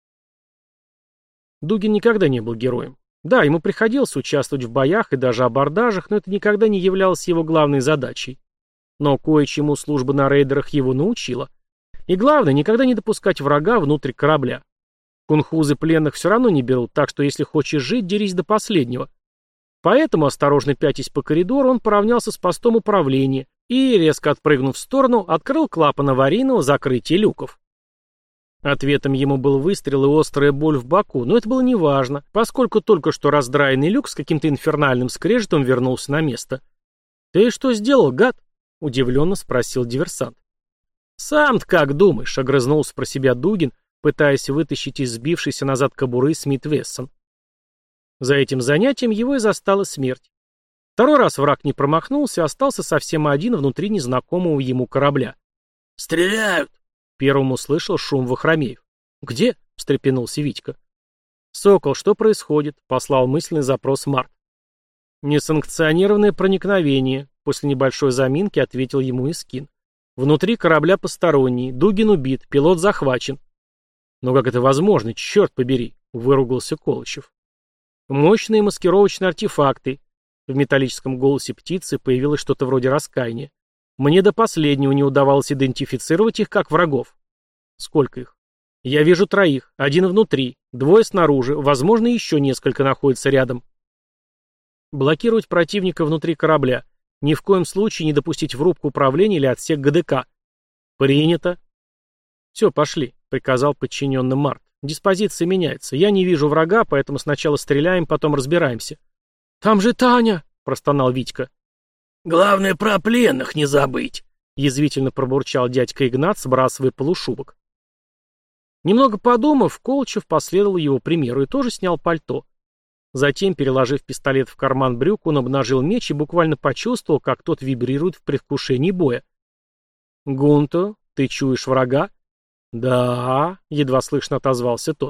Дугин никогда не был героем. Да, ему приходилось участвовать в боях и даже абордажах, но это никогда не являлось его главной задачей. Но кое-чему служба на рейдерах его научила. И главное, никогда не допускать врага внутрь корабля. Кунхузы пленных все равно не берут, так что если хочешь жить, дерись до последнего. Поэтому, осторожно пятясь по коридору, он поравнялся с постом управления и, резко отпрыгнув в сторону, открыл клапан аварийного закрытия люков. Ответом ему был выстрел и острая боль в боку, но это было неважно, поскольку только что раздраенный люк с каким-то инфернальным скрежетом вернулся на место. «Ты что сделал, гад?» — удивленно спросил диверсант. «Сам-то как думаешь?» — огрызнулся про себя Дугин, пытаясь вытащить из сбившейся назад кобуры Смит-Вессон. За этим занятием его и застала смерть. Второй раз враг не промахнулся, остался совсем один внутри незнакомого ему корабля. «Стреляют!» — первым услышал шум Вахромеев. «Где?» — встрепенулся Витька. «Сокол, что происходит?» — послал мысленный запрос Март. «Несанкционированное проникновение», — после небольшой заминки ответил ему Искин. «Внутри корабля посторонний, Дугин убит, пилот захвачен». «Но как это возможно, черт побери?» — выругался Колычев. «Мощные маскировочные артефакты». В металлическом голосе птицы появилось что-то вроде раскаяния. «Мне до последнего не удавалось идентифицировать их как врагов». «Сколько их?» «Я вижу 3, 1 внутри, 2 снаружи, возможно, еще несколько находятся рядом». «Блокировать противника внутри корабля. Ни в коем случае не допустить в рубку управления или отсек ГДК». «Принято». «Все, пошли», — приказал подчиненным Март. «Диспозиция меняется. Я не вижу врага, поэтому сначала стреляем, потом разбираемся». «Там же Таня!» — простонал Витька. «Главное, про пленных не забыть», — язвительно пробурчал дядька Игнат, сбрасывая полушубок. Немного подумав, Колычев последовал его примеру и тоже снял пальто. Затем, переложив пистолет в карман брюк, он обнажил меч и буквально почувствовал, как тот вибрирует в предвкушении боя. «Гунто, ты чуешь врага?» «Да», — едва слышно отозвался тот.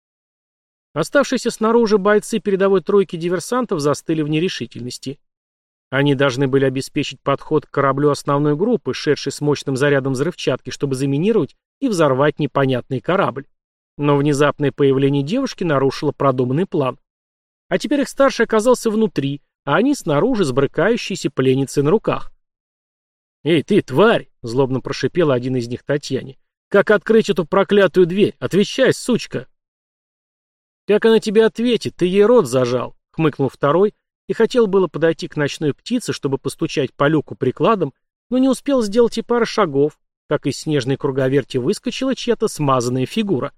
Оставшиеся снаружи бойцы передовой тройки диверсантов застыли в нерешительности. Они должны были обеспечить подход к кораблю основной группы, шедшей с мощным зарядом взрывчатки, чтобы заминировать и взорвать непонятный корабль. Но внезапное появление девушки нарушило продуманный план. А теперь их старший оказался внутри, а они снаружи с брыкающейся пленницей на руках. «Эй, ты, тварь!» — злобно прошипел один из них Татьяне. «Как открыть эту проклятую дверь? Отвечай, сучка!» «Как она тебе ответит? Ты ей рот зажал!» — хмыкнул второй и хотел было подойти к ночной птице, чтобы постучать по люку прикладом, но не успел сделать и пары шагов, как из снежной круговерти выскочила чья-то смазанная фигура.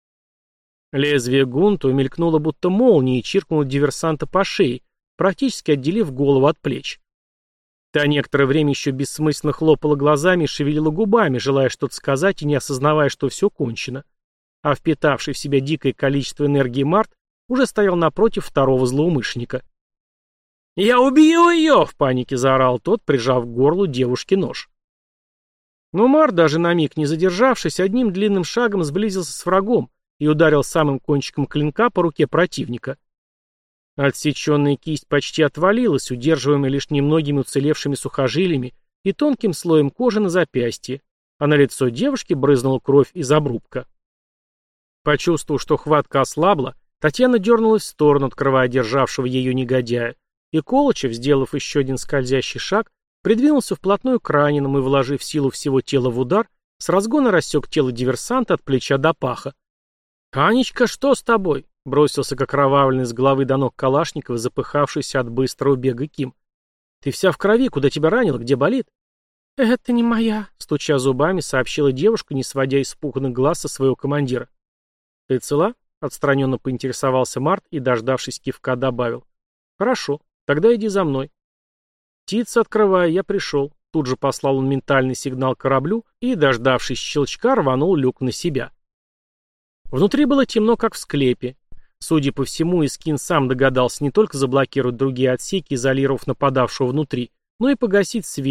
Лезвие гунту мелькнуло будто молнией и чиркнуло диверсанта по шее, практически отделив голову от плеч. Та некоторое время еще бессмысленно хлопала глазами и шевелила губами, желая что-то сказать и не осознавая, что все кончено. А впитавший в себя дикое количество энергии Март уже стоял напротив второго злоумышленника. «Я убью ее!» — в панике заорал тот, прижав к горлу девушки нож. Но Март, даже на миг не задержавшись, одним длинным шагом сблизился с врагом и ударил самым кончиком клинка по руке противника. Отсеченная кисть почти отвалилась, удерживаемая лишь немногими уцелевшими сухожилиями и тонким слоем кожи на запястье, а на лицо девушки брызнула кровь из обрубка. Почувствовав, что хватка ослабла, Татьяна дернулась в сторону, открывая державшего ее негодяя, и Колычев, сделав еще один скользящий шаг, придвинулся вплотную к раненому и, вложив силу всего тела в удар, с разгона рассек тело диверсанта от плеча до паха. «Танечка, что с тобой?» — бросился как окровавленный с головы до ног Калашников, запыхавшийся от быстрого бега Ким. «Ты вся в крови, куда тебя ранило, где болит?» «Это не моя», — стуча зубами, сообщила девушка, не сводя испуганных глаз со своего командира. «Ты цела?» — отстраненно поинтересовался Март и, дождавшись кивка, добавил. «Хорошо, тогда иди за мной». «Птица, открывай, я пришел». Тут же послал он ментальный сигнал кораблю и, дождавшись щелчка, рванул люк на себя. Внутри было темно, как в склепе. Судя по всему, Искин сам догадался не только заблокировать другие отсеки, изолировав нападавшего внутри, но и погасить свет,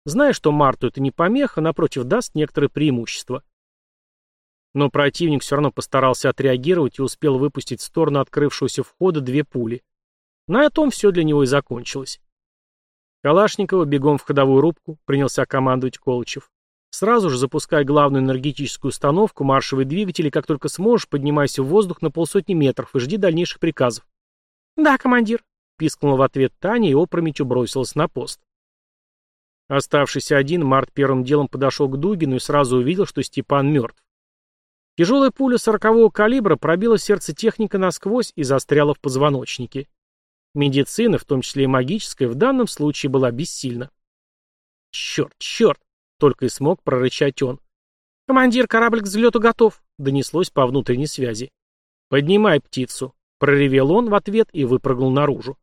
зная, что Марту это не помеха, напротив, даст некоторое преимущество. Но противник все равно постарался отреагировать и успел выпустить в сторону открывшегося входа 2 пули. На этом все для него и закончилось. Калашникова бегом в ходовую рубку, принялся командовать Колычев. Сразу же запускай главную энергетическую установку, маршевые двигатели, как только сможешь, поднимайся в воздух на 150 метров и жди дальнейших приказов. Да, командир. Пискнула в ответ Таня и опрометью бросилась на пост. Оставшийся один, Март первым делом подошел к Дугину и сразу увидел, что Степан мертв. Тяжелая пуля 40-го калибра пробила сердце техника насквозь и застряла в позвоночнике. Медицина, в том числе и магическая, в данном случае была бессильна. «Черт, черт!» — только и смог прорычать он. «Командир, корабль к взлету готов», — донеслось по внутренней связи. «Поднимай птицу», — проревел он в ответ и выпрыгнул наружу.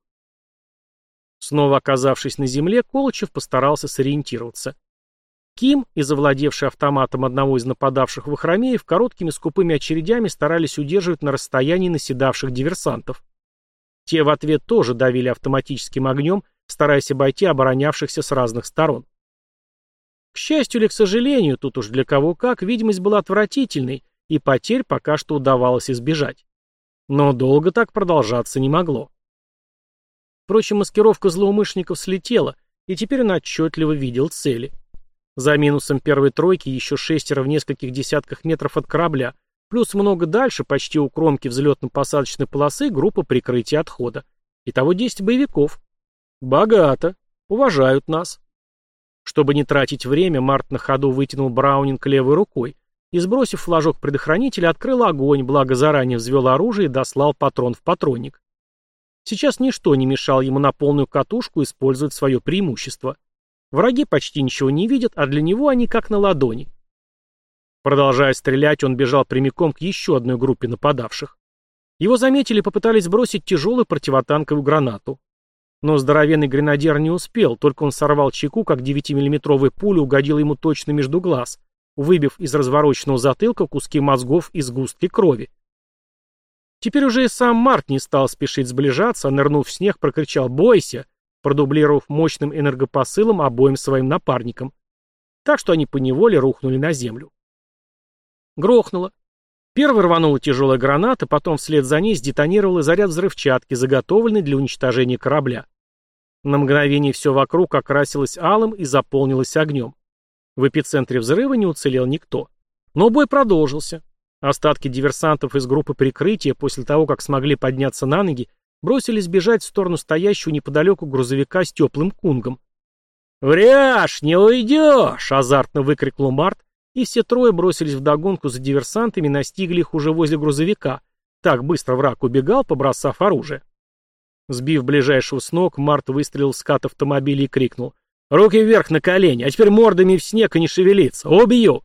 Снова оказавшись на земле, Колычев постарался сориентироваться. Ким и завладевший автоматом одного из нападавших вахромеев короткими скупыми очередями старались удерживать на расстоянии наседавших диверсантов. Те в ответ тоже давили автоматическим огнем, стараясь обойти оборонявшихся с разных сторон. К счастью или к сожалению, тут уж для кого как, видимость была отвратительной, и потерь пока что удавалось избежать. Но долго так продолжаться не могло. Впрочем, маскировка злоумышленников слетела, и теперь он отчетливо видел цели. За минусом первой тройки еще 6 в нескольких десятках метров от корабля, плюс много дальше, почти у кромки взлетно-посадочной полосы, группа прикрытия отхода. Итого 10 боевиков. Богато. Уважают нас. Чтобы не тратить время, Март на ходу вытянул Браунинг левой рукой и, сбросив флажок предохранителя, открыл огонь, благо заранее взвел оружие и дослал патрон в патронник. Сейчас ничто не мешало ему на полную катушку использовать свое преимущество. Враги почти ничего не видят, а для него они как на ладони. Продолжая стрелять, он бежал прямиком к еще одной группе нападавших. Его заметили и попытались сбросить тяжелую противотанковую гранату. Но здоровенный гренадер не успел, только он сорвал чеку, как 9-миллиметровая пуля угодила ему точно между глаз, выбив из развороченного затылка куски мозгов и сгустки крови. Теперь уже и сам Март не стал спешить сближаться, а, нырнув в снег, прокричал «Бойся!», продублировав мощным энергопосылом обоим своим напарникам. Так что они поневоле рухнули на землю. Грохнуло. Первой рванула тяжелая граната, потом вслед за ней сдетонировал заряд взрывчатки, заготовленный для уничтожения корабля. На мгновение все вокруг окрасилось алым и заполнилось огнем. В эпицентре взрыва не уцелел никто. Но бой продолжился. Остатки диверсантов из группы прикрытия, после того, как смогли подняться на ноги, бросились бежать в сторону стоящего неподалеку грузовика с теплым кунгом. «Вряжь, не уйдешь!» — азартно выкрикнул Март, и все трое бросились вдогонку за диверсантами и настигли их уже возле грузовика. Так быстро враг убегал, побросав оружие. Сбив ближайшего с ног, Март выстрелил в скат автомобиля и крикнул: «Руки вверх на колени, а теперь мордами в снег и не шевелиться! Убью!»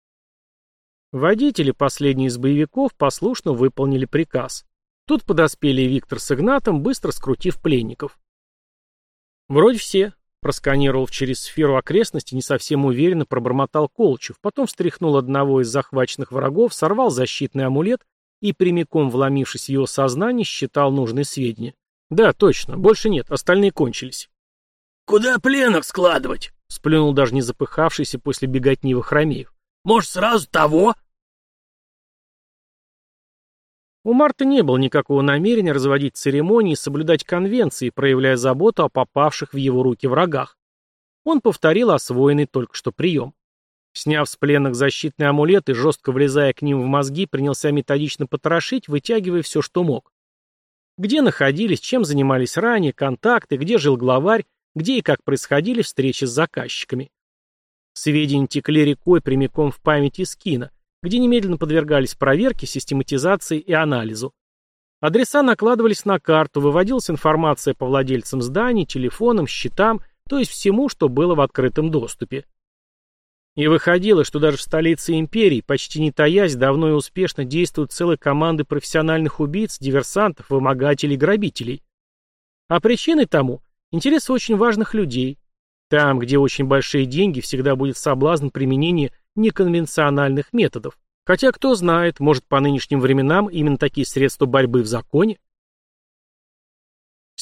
Водители, последний из боевиков, послушно выполнили приказ. Тут подоспели Виктор с Игнатом, быстро скрутив пленников. «Вроде все», — просканировав через сферу окрестности, не совсем уверенно пробормотал Колычев, потом встряхнул одного из захваченных врагов, сорвал защитный амулет и, прямиком вломившись в его сознание, считал нужные сведения. «Да, точно, больше нет, остальные кончились». «Куда пленных складывать?» — сплюнул даже не запыхавшийся после беготни Вахромеев. «Может, сразу того?» У Марта не было никакого намерения разводить церемонии и соблюдать конвенции, проявляя заботу о попавших в его руки врагах. Он повторил освоенный только что прием. Сняв с пленных защитный амулет и жестко влезая к ним в мозги, принялся методично потрошить, вытягивая все, что мог. Где находились, чем занимались ранее, контакты, где жил главарь, где и как происходили встречи с заказчиками. Сведения текли рекой прямиком в память Искина, где немедленно подвергались проверке, систематизации и анализу. Адреса накладывались на карту, выводилась информация по владельцам зданий, телефонам, счетам, то есть всему, что было в открытом доступе. И выходило, что даже в столице империи, почти не таясь, давно и успешно действуют целые команды профессиональных убийц, диверсантов, вымогателей, грабителей. А причиной тому – интересы очень важных людей. Там, где очень большие деньги, всегда будет соблазн применения неконвенциональных методов. Хотя, кто знает, может, по нынешним временам именно такие средства борьбы в законе?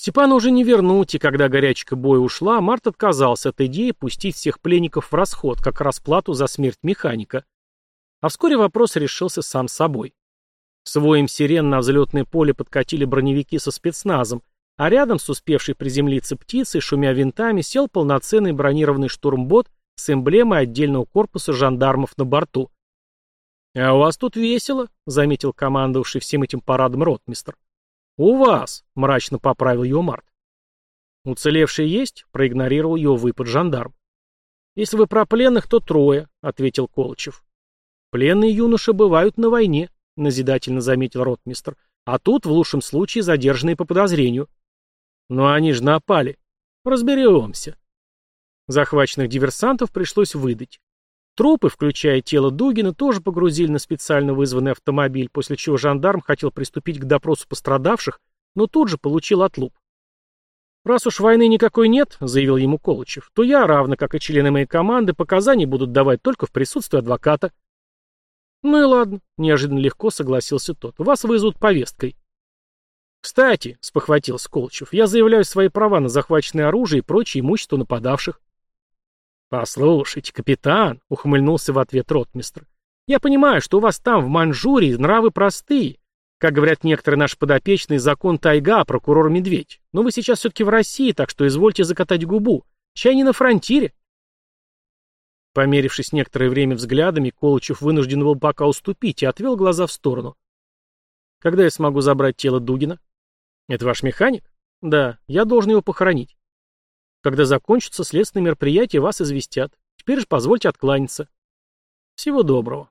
Степана уже не вернуть, и когда горячка боя ушла, Март отказался от идеи пустить всех пленников в расход, как расплату за смерть механика. А вскоре вопрос решился сам собой. С воем сирен на взлетное поле подкатили броневики со спецназом, а рядом с успевшей приземлиться птицей, шумя винтами, сел полноценный бронированный штурмбот с эмблемой отдельного корпуса жандармов на борту. «А у вас тут весело», — заметил командовавший всем этим парадом ротмистр. «У вас», — мрачно поправил его Март. «Уцелевшие есть?» — проигнорировал его выпад жандарм. «Если вы про пленных, то трое», — ответил Колычев. «Пленные юноши бывают на войне», — назидательно заметил ротмистр. «А тут, в лучшем случае, задержанные по подозрению». «Но они же напали». «Разберемся». Захваченных диверсантов пришлось выдать. Трупы, включая тело Дугина, тоже погрузили на специально вызванный автомобиль, после чего жандарм хотел приступить к допросу пострадавших, но тут же получил отлуп. «Раз уж войны никакой нет», — заявил ему Колычев, — «то я, равно как и члены моей команды, показания будут давать только в присутствии адвоката». «Ну и ладно», — неожиданно легко согласился тот, — «вас вызовут повесткой». «Кстати», — спохватился Колычев, — «я заявляю свои права на захваченное оружие и прочее имущество нападавших». «Послушайте, капитан», — ухмыльнулся в ответ ротмистр, — «я понимаю, что у вас там, в Маньчжурии, нравы простые. Как говорят некоторые наши подопечные, закон тайга, а прокурор медведь. Но вы сейчас все-таки в России, так что извольте закатать губу. Чай не на фронтире». Померившись некоторое время взглядами, Колычев вынужден был пока уступить и отвел глаза в сторону. «Когда я смогу забрать тело Дугина?» «Это ваш механик?» «Да, я должен его похоронить». «Когда закончатся следственные мероприятия, вас известят. Теперь же позвольте откланяться». «Всего доброго».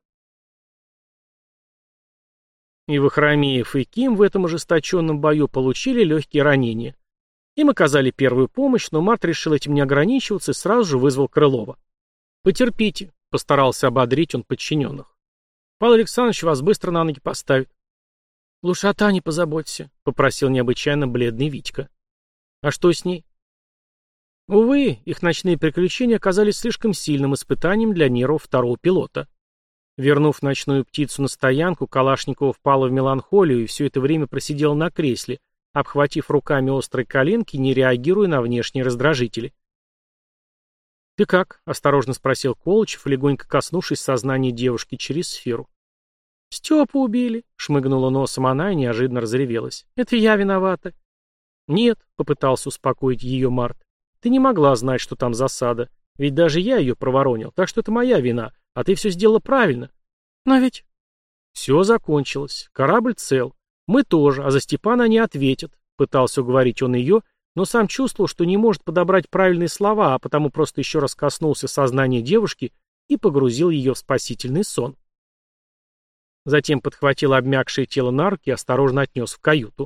И Вахромеев, и Ким в этом ожесточенном бою получили легкие ранения. Им оказали первую помощь, но Март решил этим не ограничиваться и сразу же вызвал Крылова. «Потерпите», — постарался ободрить он подчиненных. «Павел Александрович вас быстро на ноги поставит». «Лучше о Тане позаботься», — попросил необычайно бледный Витька. «А что с ней?» Увы, их ночные приключения оказались слишком сильным испытанием для нервов второго пилота. Вернув ночную птицу на стоянку, Калашникова впала в меланхолию и все это время просидела на кресле, обхватив руками острые коленки, не реагируя на внешние раздражители. «Ты как?» — осторожно спросил Колычев, легонько коснувшись сознания девушки через сферу. «Степу убили», — шмыгнула носом она и неожиданно разревелась. «Это я виновата». «Нет», — попытался успокоить ее Март. «Ты не могла знать, что там засада. Ведь даже я ее проворонил, так что это моя вина, а ты все сделала правильно». «Но ведь...» «Все закончилось. Корабль цел. Мы тоже, а за Степана они ответят», — пытался уговорить он ее, но сам чувствовал, что не может подобрать правильные слова, а потому просто еще раз коснулся сознания девушки и погрузил ее в спасительный сон. Затем подхватил обмякшее тело на руки и осторожно отнес в каюту.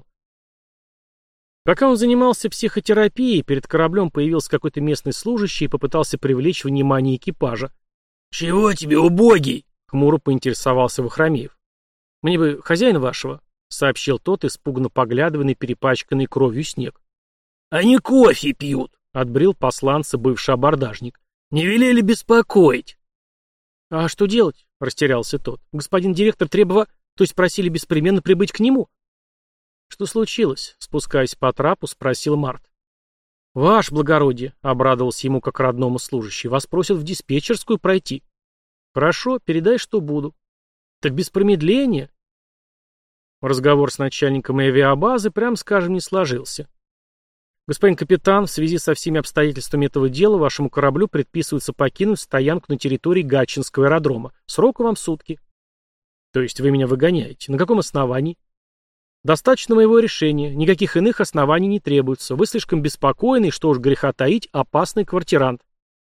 Пока он занимался психотерапией, перед кораблем появился какой-то местный служащий и попытался привлечь внимание экипажа. «Чего тебе, убогий?» — хмуро поинтересовался Вахромеев. «Мне бы хозяина вашего», — сообщил тот, испуганно поглядывая на перепачканный кровью снег. «Они кофе пьют», — отбрил посланца бывший абордажник. «Не велели беспокоить». «А что делать?» — растерялся тот. «Господин директор требовал, то есть просили беспременно прибыть к нему». «Что случилось?» — спускаясь по трапу, спросил Март. «Ваше благородие», — обрадовался ему как родному служащий, — «вас просят в диспетчерскую пройти». «Хорошо, передай, что буду». «Так без промедления». Разговор с начальником авиабазы, прям скажем, не сложился. «Господин капитан, в связи со всеми обстоятельствами этого дела вашему кораблю предписывается покинуть стоянку на территории Гатчинского аэродрома. Срок вам сутки». «То есть вы меня выгоняете? На каком основании?» «Достаточно моего решения. Никаких иных оснований не требуется. Вы слишком беспокойный, что уж греха таить, опасный квартирант».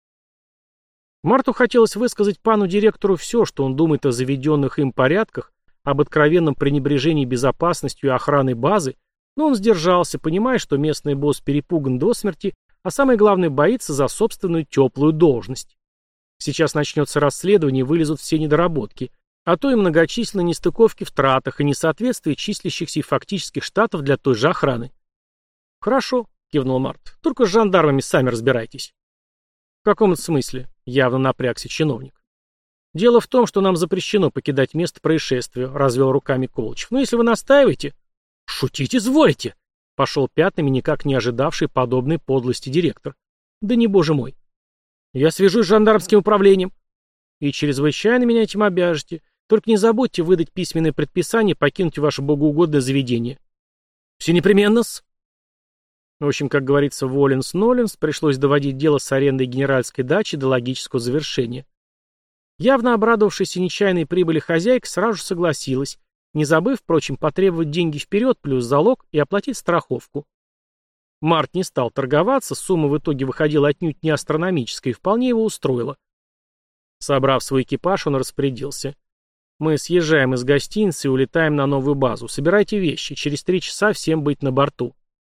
Марту хотелось высказать пану директору все, что он думает о заведенных им порядках, об откровенном пренебрежении безопасностью и охраной базы, но он сдержался, понимая, что местный босс перепуган до смерти, а самое главное, боится за собственную теплую должность. Сейчас начнется расследование, вылезут все недоработки, а то и многочисленные нестыковки в тратах и несоответствие числящихся и фактических штатов для той же охраны. «Хорошо», — кивнул Март, — «только с жандармами сами разбирайтесь». «В каком смысле?» — явно напрягся чиновник. «Дело в том, что нам запрещено покидать место происшествия», — развел руками Колычев. «Но если вы настаиваете...» «Шутить изволите!» Пошел пятнами, никак не ожидавший подобной подлости директор. Да не боже мой. Я свяжусь с жандармским управлением. И чрезвычайно меня этим обяжете. Только не забудьте выдать письменное предписание покинуть ваше богоугодное заведение. Все непременно-с. В общем, как говорится, воленс-ноленс, пришлось доводить дело с арендой генеральской дачи до логического завершения. Явно обрадовавшаяся нечаянной прибыли хозяйка сразу же согласилась, не забыв, впрочем, потребовать деньги вперед плюс залог и оплатить страховку. Март не стал торговаться, сумма в итоге выходила отнюдь не астрономическая и вполне его устроила. Собрав свой экипаж, он распорядился. «Мы съезжаем из гостиницы и улетаем на новую базу. Собирайте вещи, через 3 часа всем быть на борту».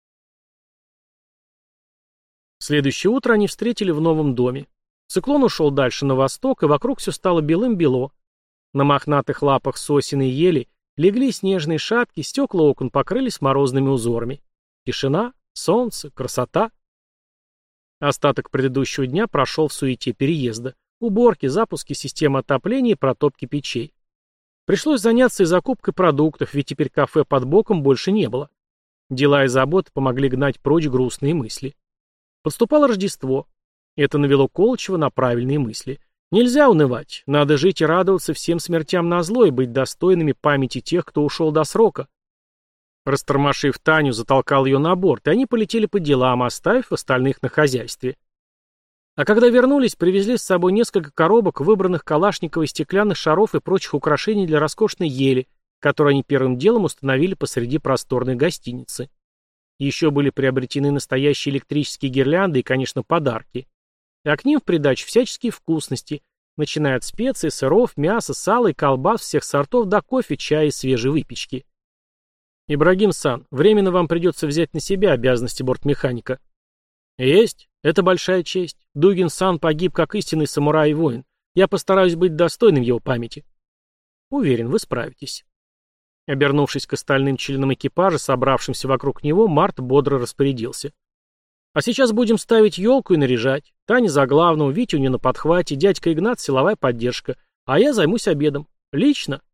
Следующее утро они встретили в новом доме. Циклон ушел дальше на восток, и вокруг все стало белым-бело. На мохнатых лапах сосен и ели легли снежные шапки, стекла окон покрылись морозными узорами. Тишина, солнце, красота. Остаток предыдущего дня прошел в суете переезда. Уборки, запуски системы отопления и протопки печей. Пришлось заняться и закупкой продуктов, ведь теперь кафе под боком больше не было. Дела и заботы помогли гнать прочь грустные мысли. Подступало Рождество. Это навело Колычева на правильные мысли. Нельзя унывать, надо жить и радоваться всем смертям назло и быть достойными памяти тех, кто ушел до срока. Растормошив Таню, затолкал ее на борт, и они полетели по делам, оставив остальных на хозяйстве. А когда вернулись, привезли с собой несколько коробок, выбранных Калашниковой стеклянных шаров и прочих украшений для роскошной ели, которые они первым делом установили посреди просторной гостиницы. Еще были приобретены настоящие электрические гирлянды и, конечно, подарки. А к ним в придачу всяческие вкусности, начиная от специй, сыров, мяса, сала и колбас всех сортов до кофе, чая и свежей выпечки. «Ибрагим-сан, временно вам придется взять на себя обязанности бортмеханика». «Есть. Это большая честь. Дугин-сан погиб как истинный самурай и воин. Я постараюсь быть достойным его памяти». «Уверен, вы справитесь». Обернувшись к остальным членам экипажа, собравшимся вокруг него, Март бодро распорядился. «А сейчас будем ставить елку и наряжать. Таня за главного, Витя у нее на подхвате, дядька Игнат — силовая поддержка. А я займусь обедом. Лично».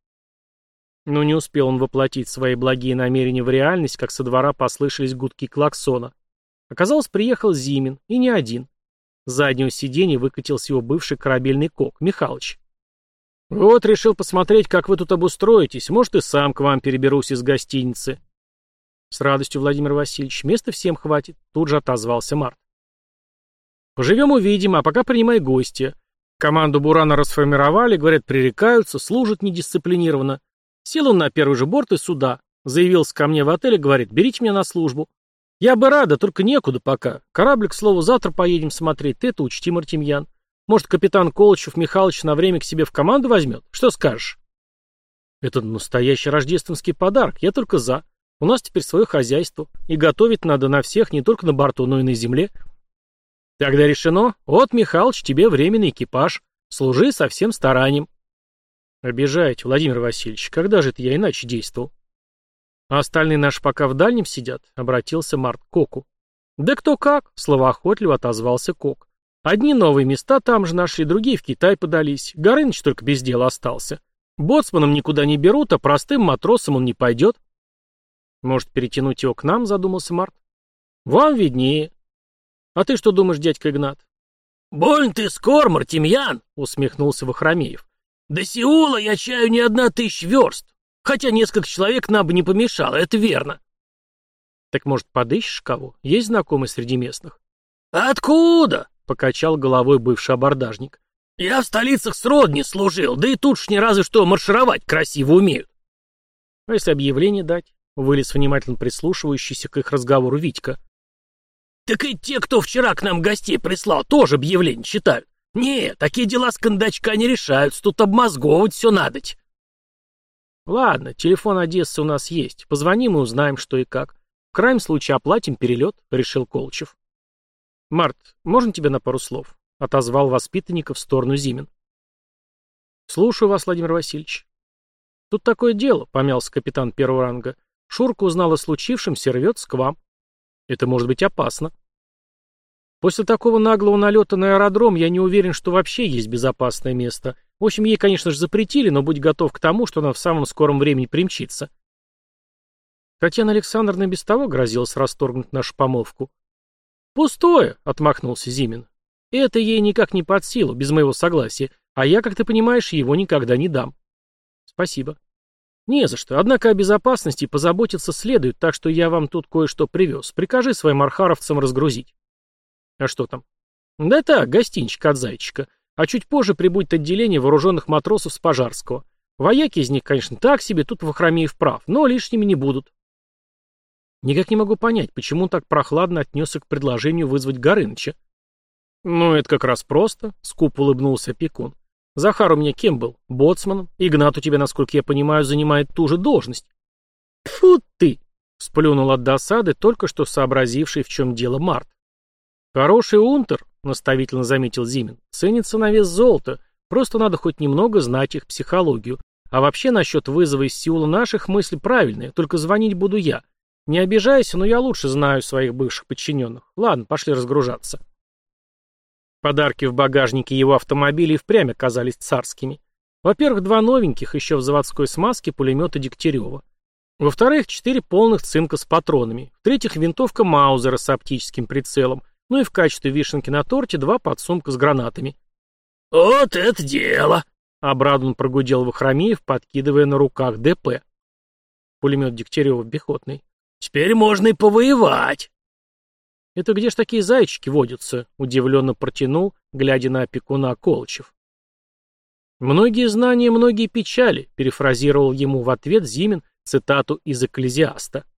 Но не успел он воплотить свои благие намерения в реальность, как со двора послышались гудки клаксона. Оказалось, приехал Зимин, и не один. С заднего сиденья выкатился его бывший корабельный кок, Михалыч. «Вот, решил посмотреть, как вы тут обустроитесь. Может, и сам к вам переберусь из гостиницы». «С радостью, Владимир Васильевич. Места всем хватит», — тут же отозвался Март. «Поживем, увидим, а пока принимай гостя. Команду Бурана расформировали, говорят, пререкаются, служат недисциплинированно. Сел он на первый же борт и сюда. Заявился ко мне в отель и говорит, берите меня на службу. Я бы рада, только некуда пока. Кораблик, к слову, завтра поедем смотреть, ты это учти, Мартемьян. Может, капитан Колычев Михалыч на время к себе в команду возьмет? Что скажешь?» «Это настоящий рождественский подарок, я только за. У нас теперь свое хозяйство, и готовить надо на всех, не только на борту, но и на земле». «Тогда решено. Вот, Михалыч, тебе временный экипаж. Служи со всем старанием». «Обижаете, Владимир Васильевич, когда же это я иначе действовал?» «А остальные наши пока в дальнем сидят», — обратился Март к Коку. «Да кто как», — словоохотливо отозвался Кок. «Одни новые места там же нашли, другие в Китай подались. Горыныч только без дела остался. Боцманом никуда не берут, а простым матросом он не пойдет». «Может, перетянуть его к нам?» — задумался Март. «Вам виднее». «А ты что думаешь, дядька Игнат?» «Больно ты скор, Мартемьян», — усмехнулся Вахромеев. «До Сеула, я чаю, не 1000 верст. Хотя несколько человек нам бы не помешало, это верно». «Так, может, подыщешь кого? Есть знакомый среди местных?» «Откуда?» — покачал головой бывший абордажник. «Я в столицах сродни служил, да и тут ж не разве что маршировать красиво умеют». «А если объявление дать?» — вылез внимательно прислушивающийся к их разговору Витька. «Так и те, кто вчера к нам гостей прислал, тоже объявление читают. Не, такие дела с кондачка не решаются, тут обмозговывать все надоть». «Ладно, телефон Одессы у нас есть. Позвоним и узнаем, что и как. В крайнем случае оплатим перелет», — решил Колычев. «Март, можно тебя на пару слов?» — отозвал воспитанника в сторону Зимин. «Слушаю вас, Владимир Васильевич». «Тут такое дело», — помялся капитан первого ранга. «Шурка узнала о случившемся, рвется к вам. Это может быть опасно». «После такого наглого налета на аэродром я не уверен, что вообще есть безопасное место. В общем, ей, конечно же, запретили, но будь готов к тому, что она в самом скором времени примчится». Татьяна Александровна без того грозилась расторгнуть нашу помолвку. «Пустое», — отмахнулся Зимин. «Это ей никак не под силу, без моего согласия, а я, как ты понимаешь, его никогда не дам». «Спасибо». «Не за что, однако о безопасности позаботиться следует, так что я вам тут кое-что привез. Прикажи своим архаровцам разгрузить». «А что там?» «Да так, гостинчик от зайчика. А чуть позже прибудет отделение вооруженных матросов с Пожарского. Вояки из них, конечно, так себе, тут Вахромеев прав, но лишними не будут». Никак не могу понять, почему он так прохладно отнесся к предложению вызвать Горыныча. «Ну, это как раз просто», — скупо улыбнулся опекун. «Захар у меня кем был? Боцманом. Игнат у тебя, насколько я понимаю, занимает ту же должность». «Тьфу ты!» — сплюнул от досады, только что сообразивший, в чем дело Март. «Хороший унтер», — наставительно заметил Зимин, — «ценится на вес золота. Просто надо хоть немного знать их психологию. А вообще насчет вызова из Сеула наших мысли правильные, только звонить буду я. Не обижайся, но я лучше знаю своих бывших подчиненных. Ладно, пошли разгружаться». Подарки в багажнике его автомобиля и впрямь оказались царскими. Во-первых, 2 новеньких, еще в заводской смазке, пулемета Дегтярева. Во-вторых, 4 полных цинка с патронами. В-третьих, винтовка Маузера с оптическим прицелом. Ну и в качестве вишенки на торте 2 подсумка с гранатами. «Вот это дело!» — обрадованно прогудел Вахромеев, подкидывая на руках ДП. Пулемет Дегтярева пехотный. «Теперь можно и повоевать!» «Это где ж такие зайчики водятся?» — удивленно протянул, глядя на опекуна Колычев. «Многие знания, многие печали», — перефразировал ему в ответ Зимин цитату из «Экклезиаста».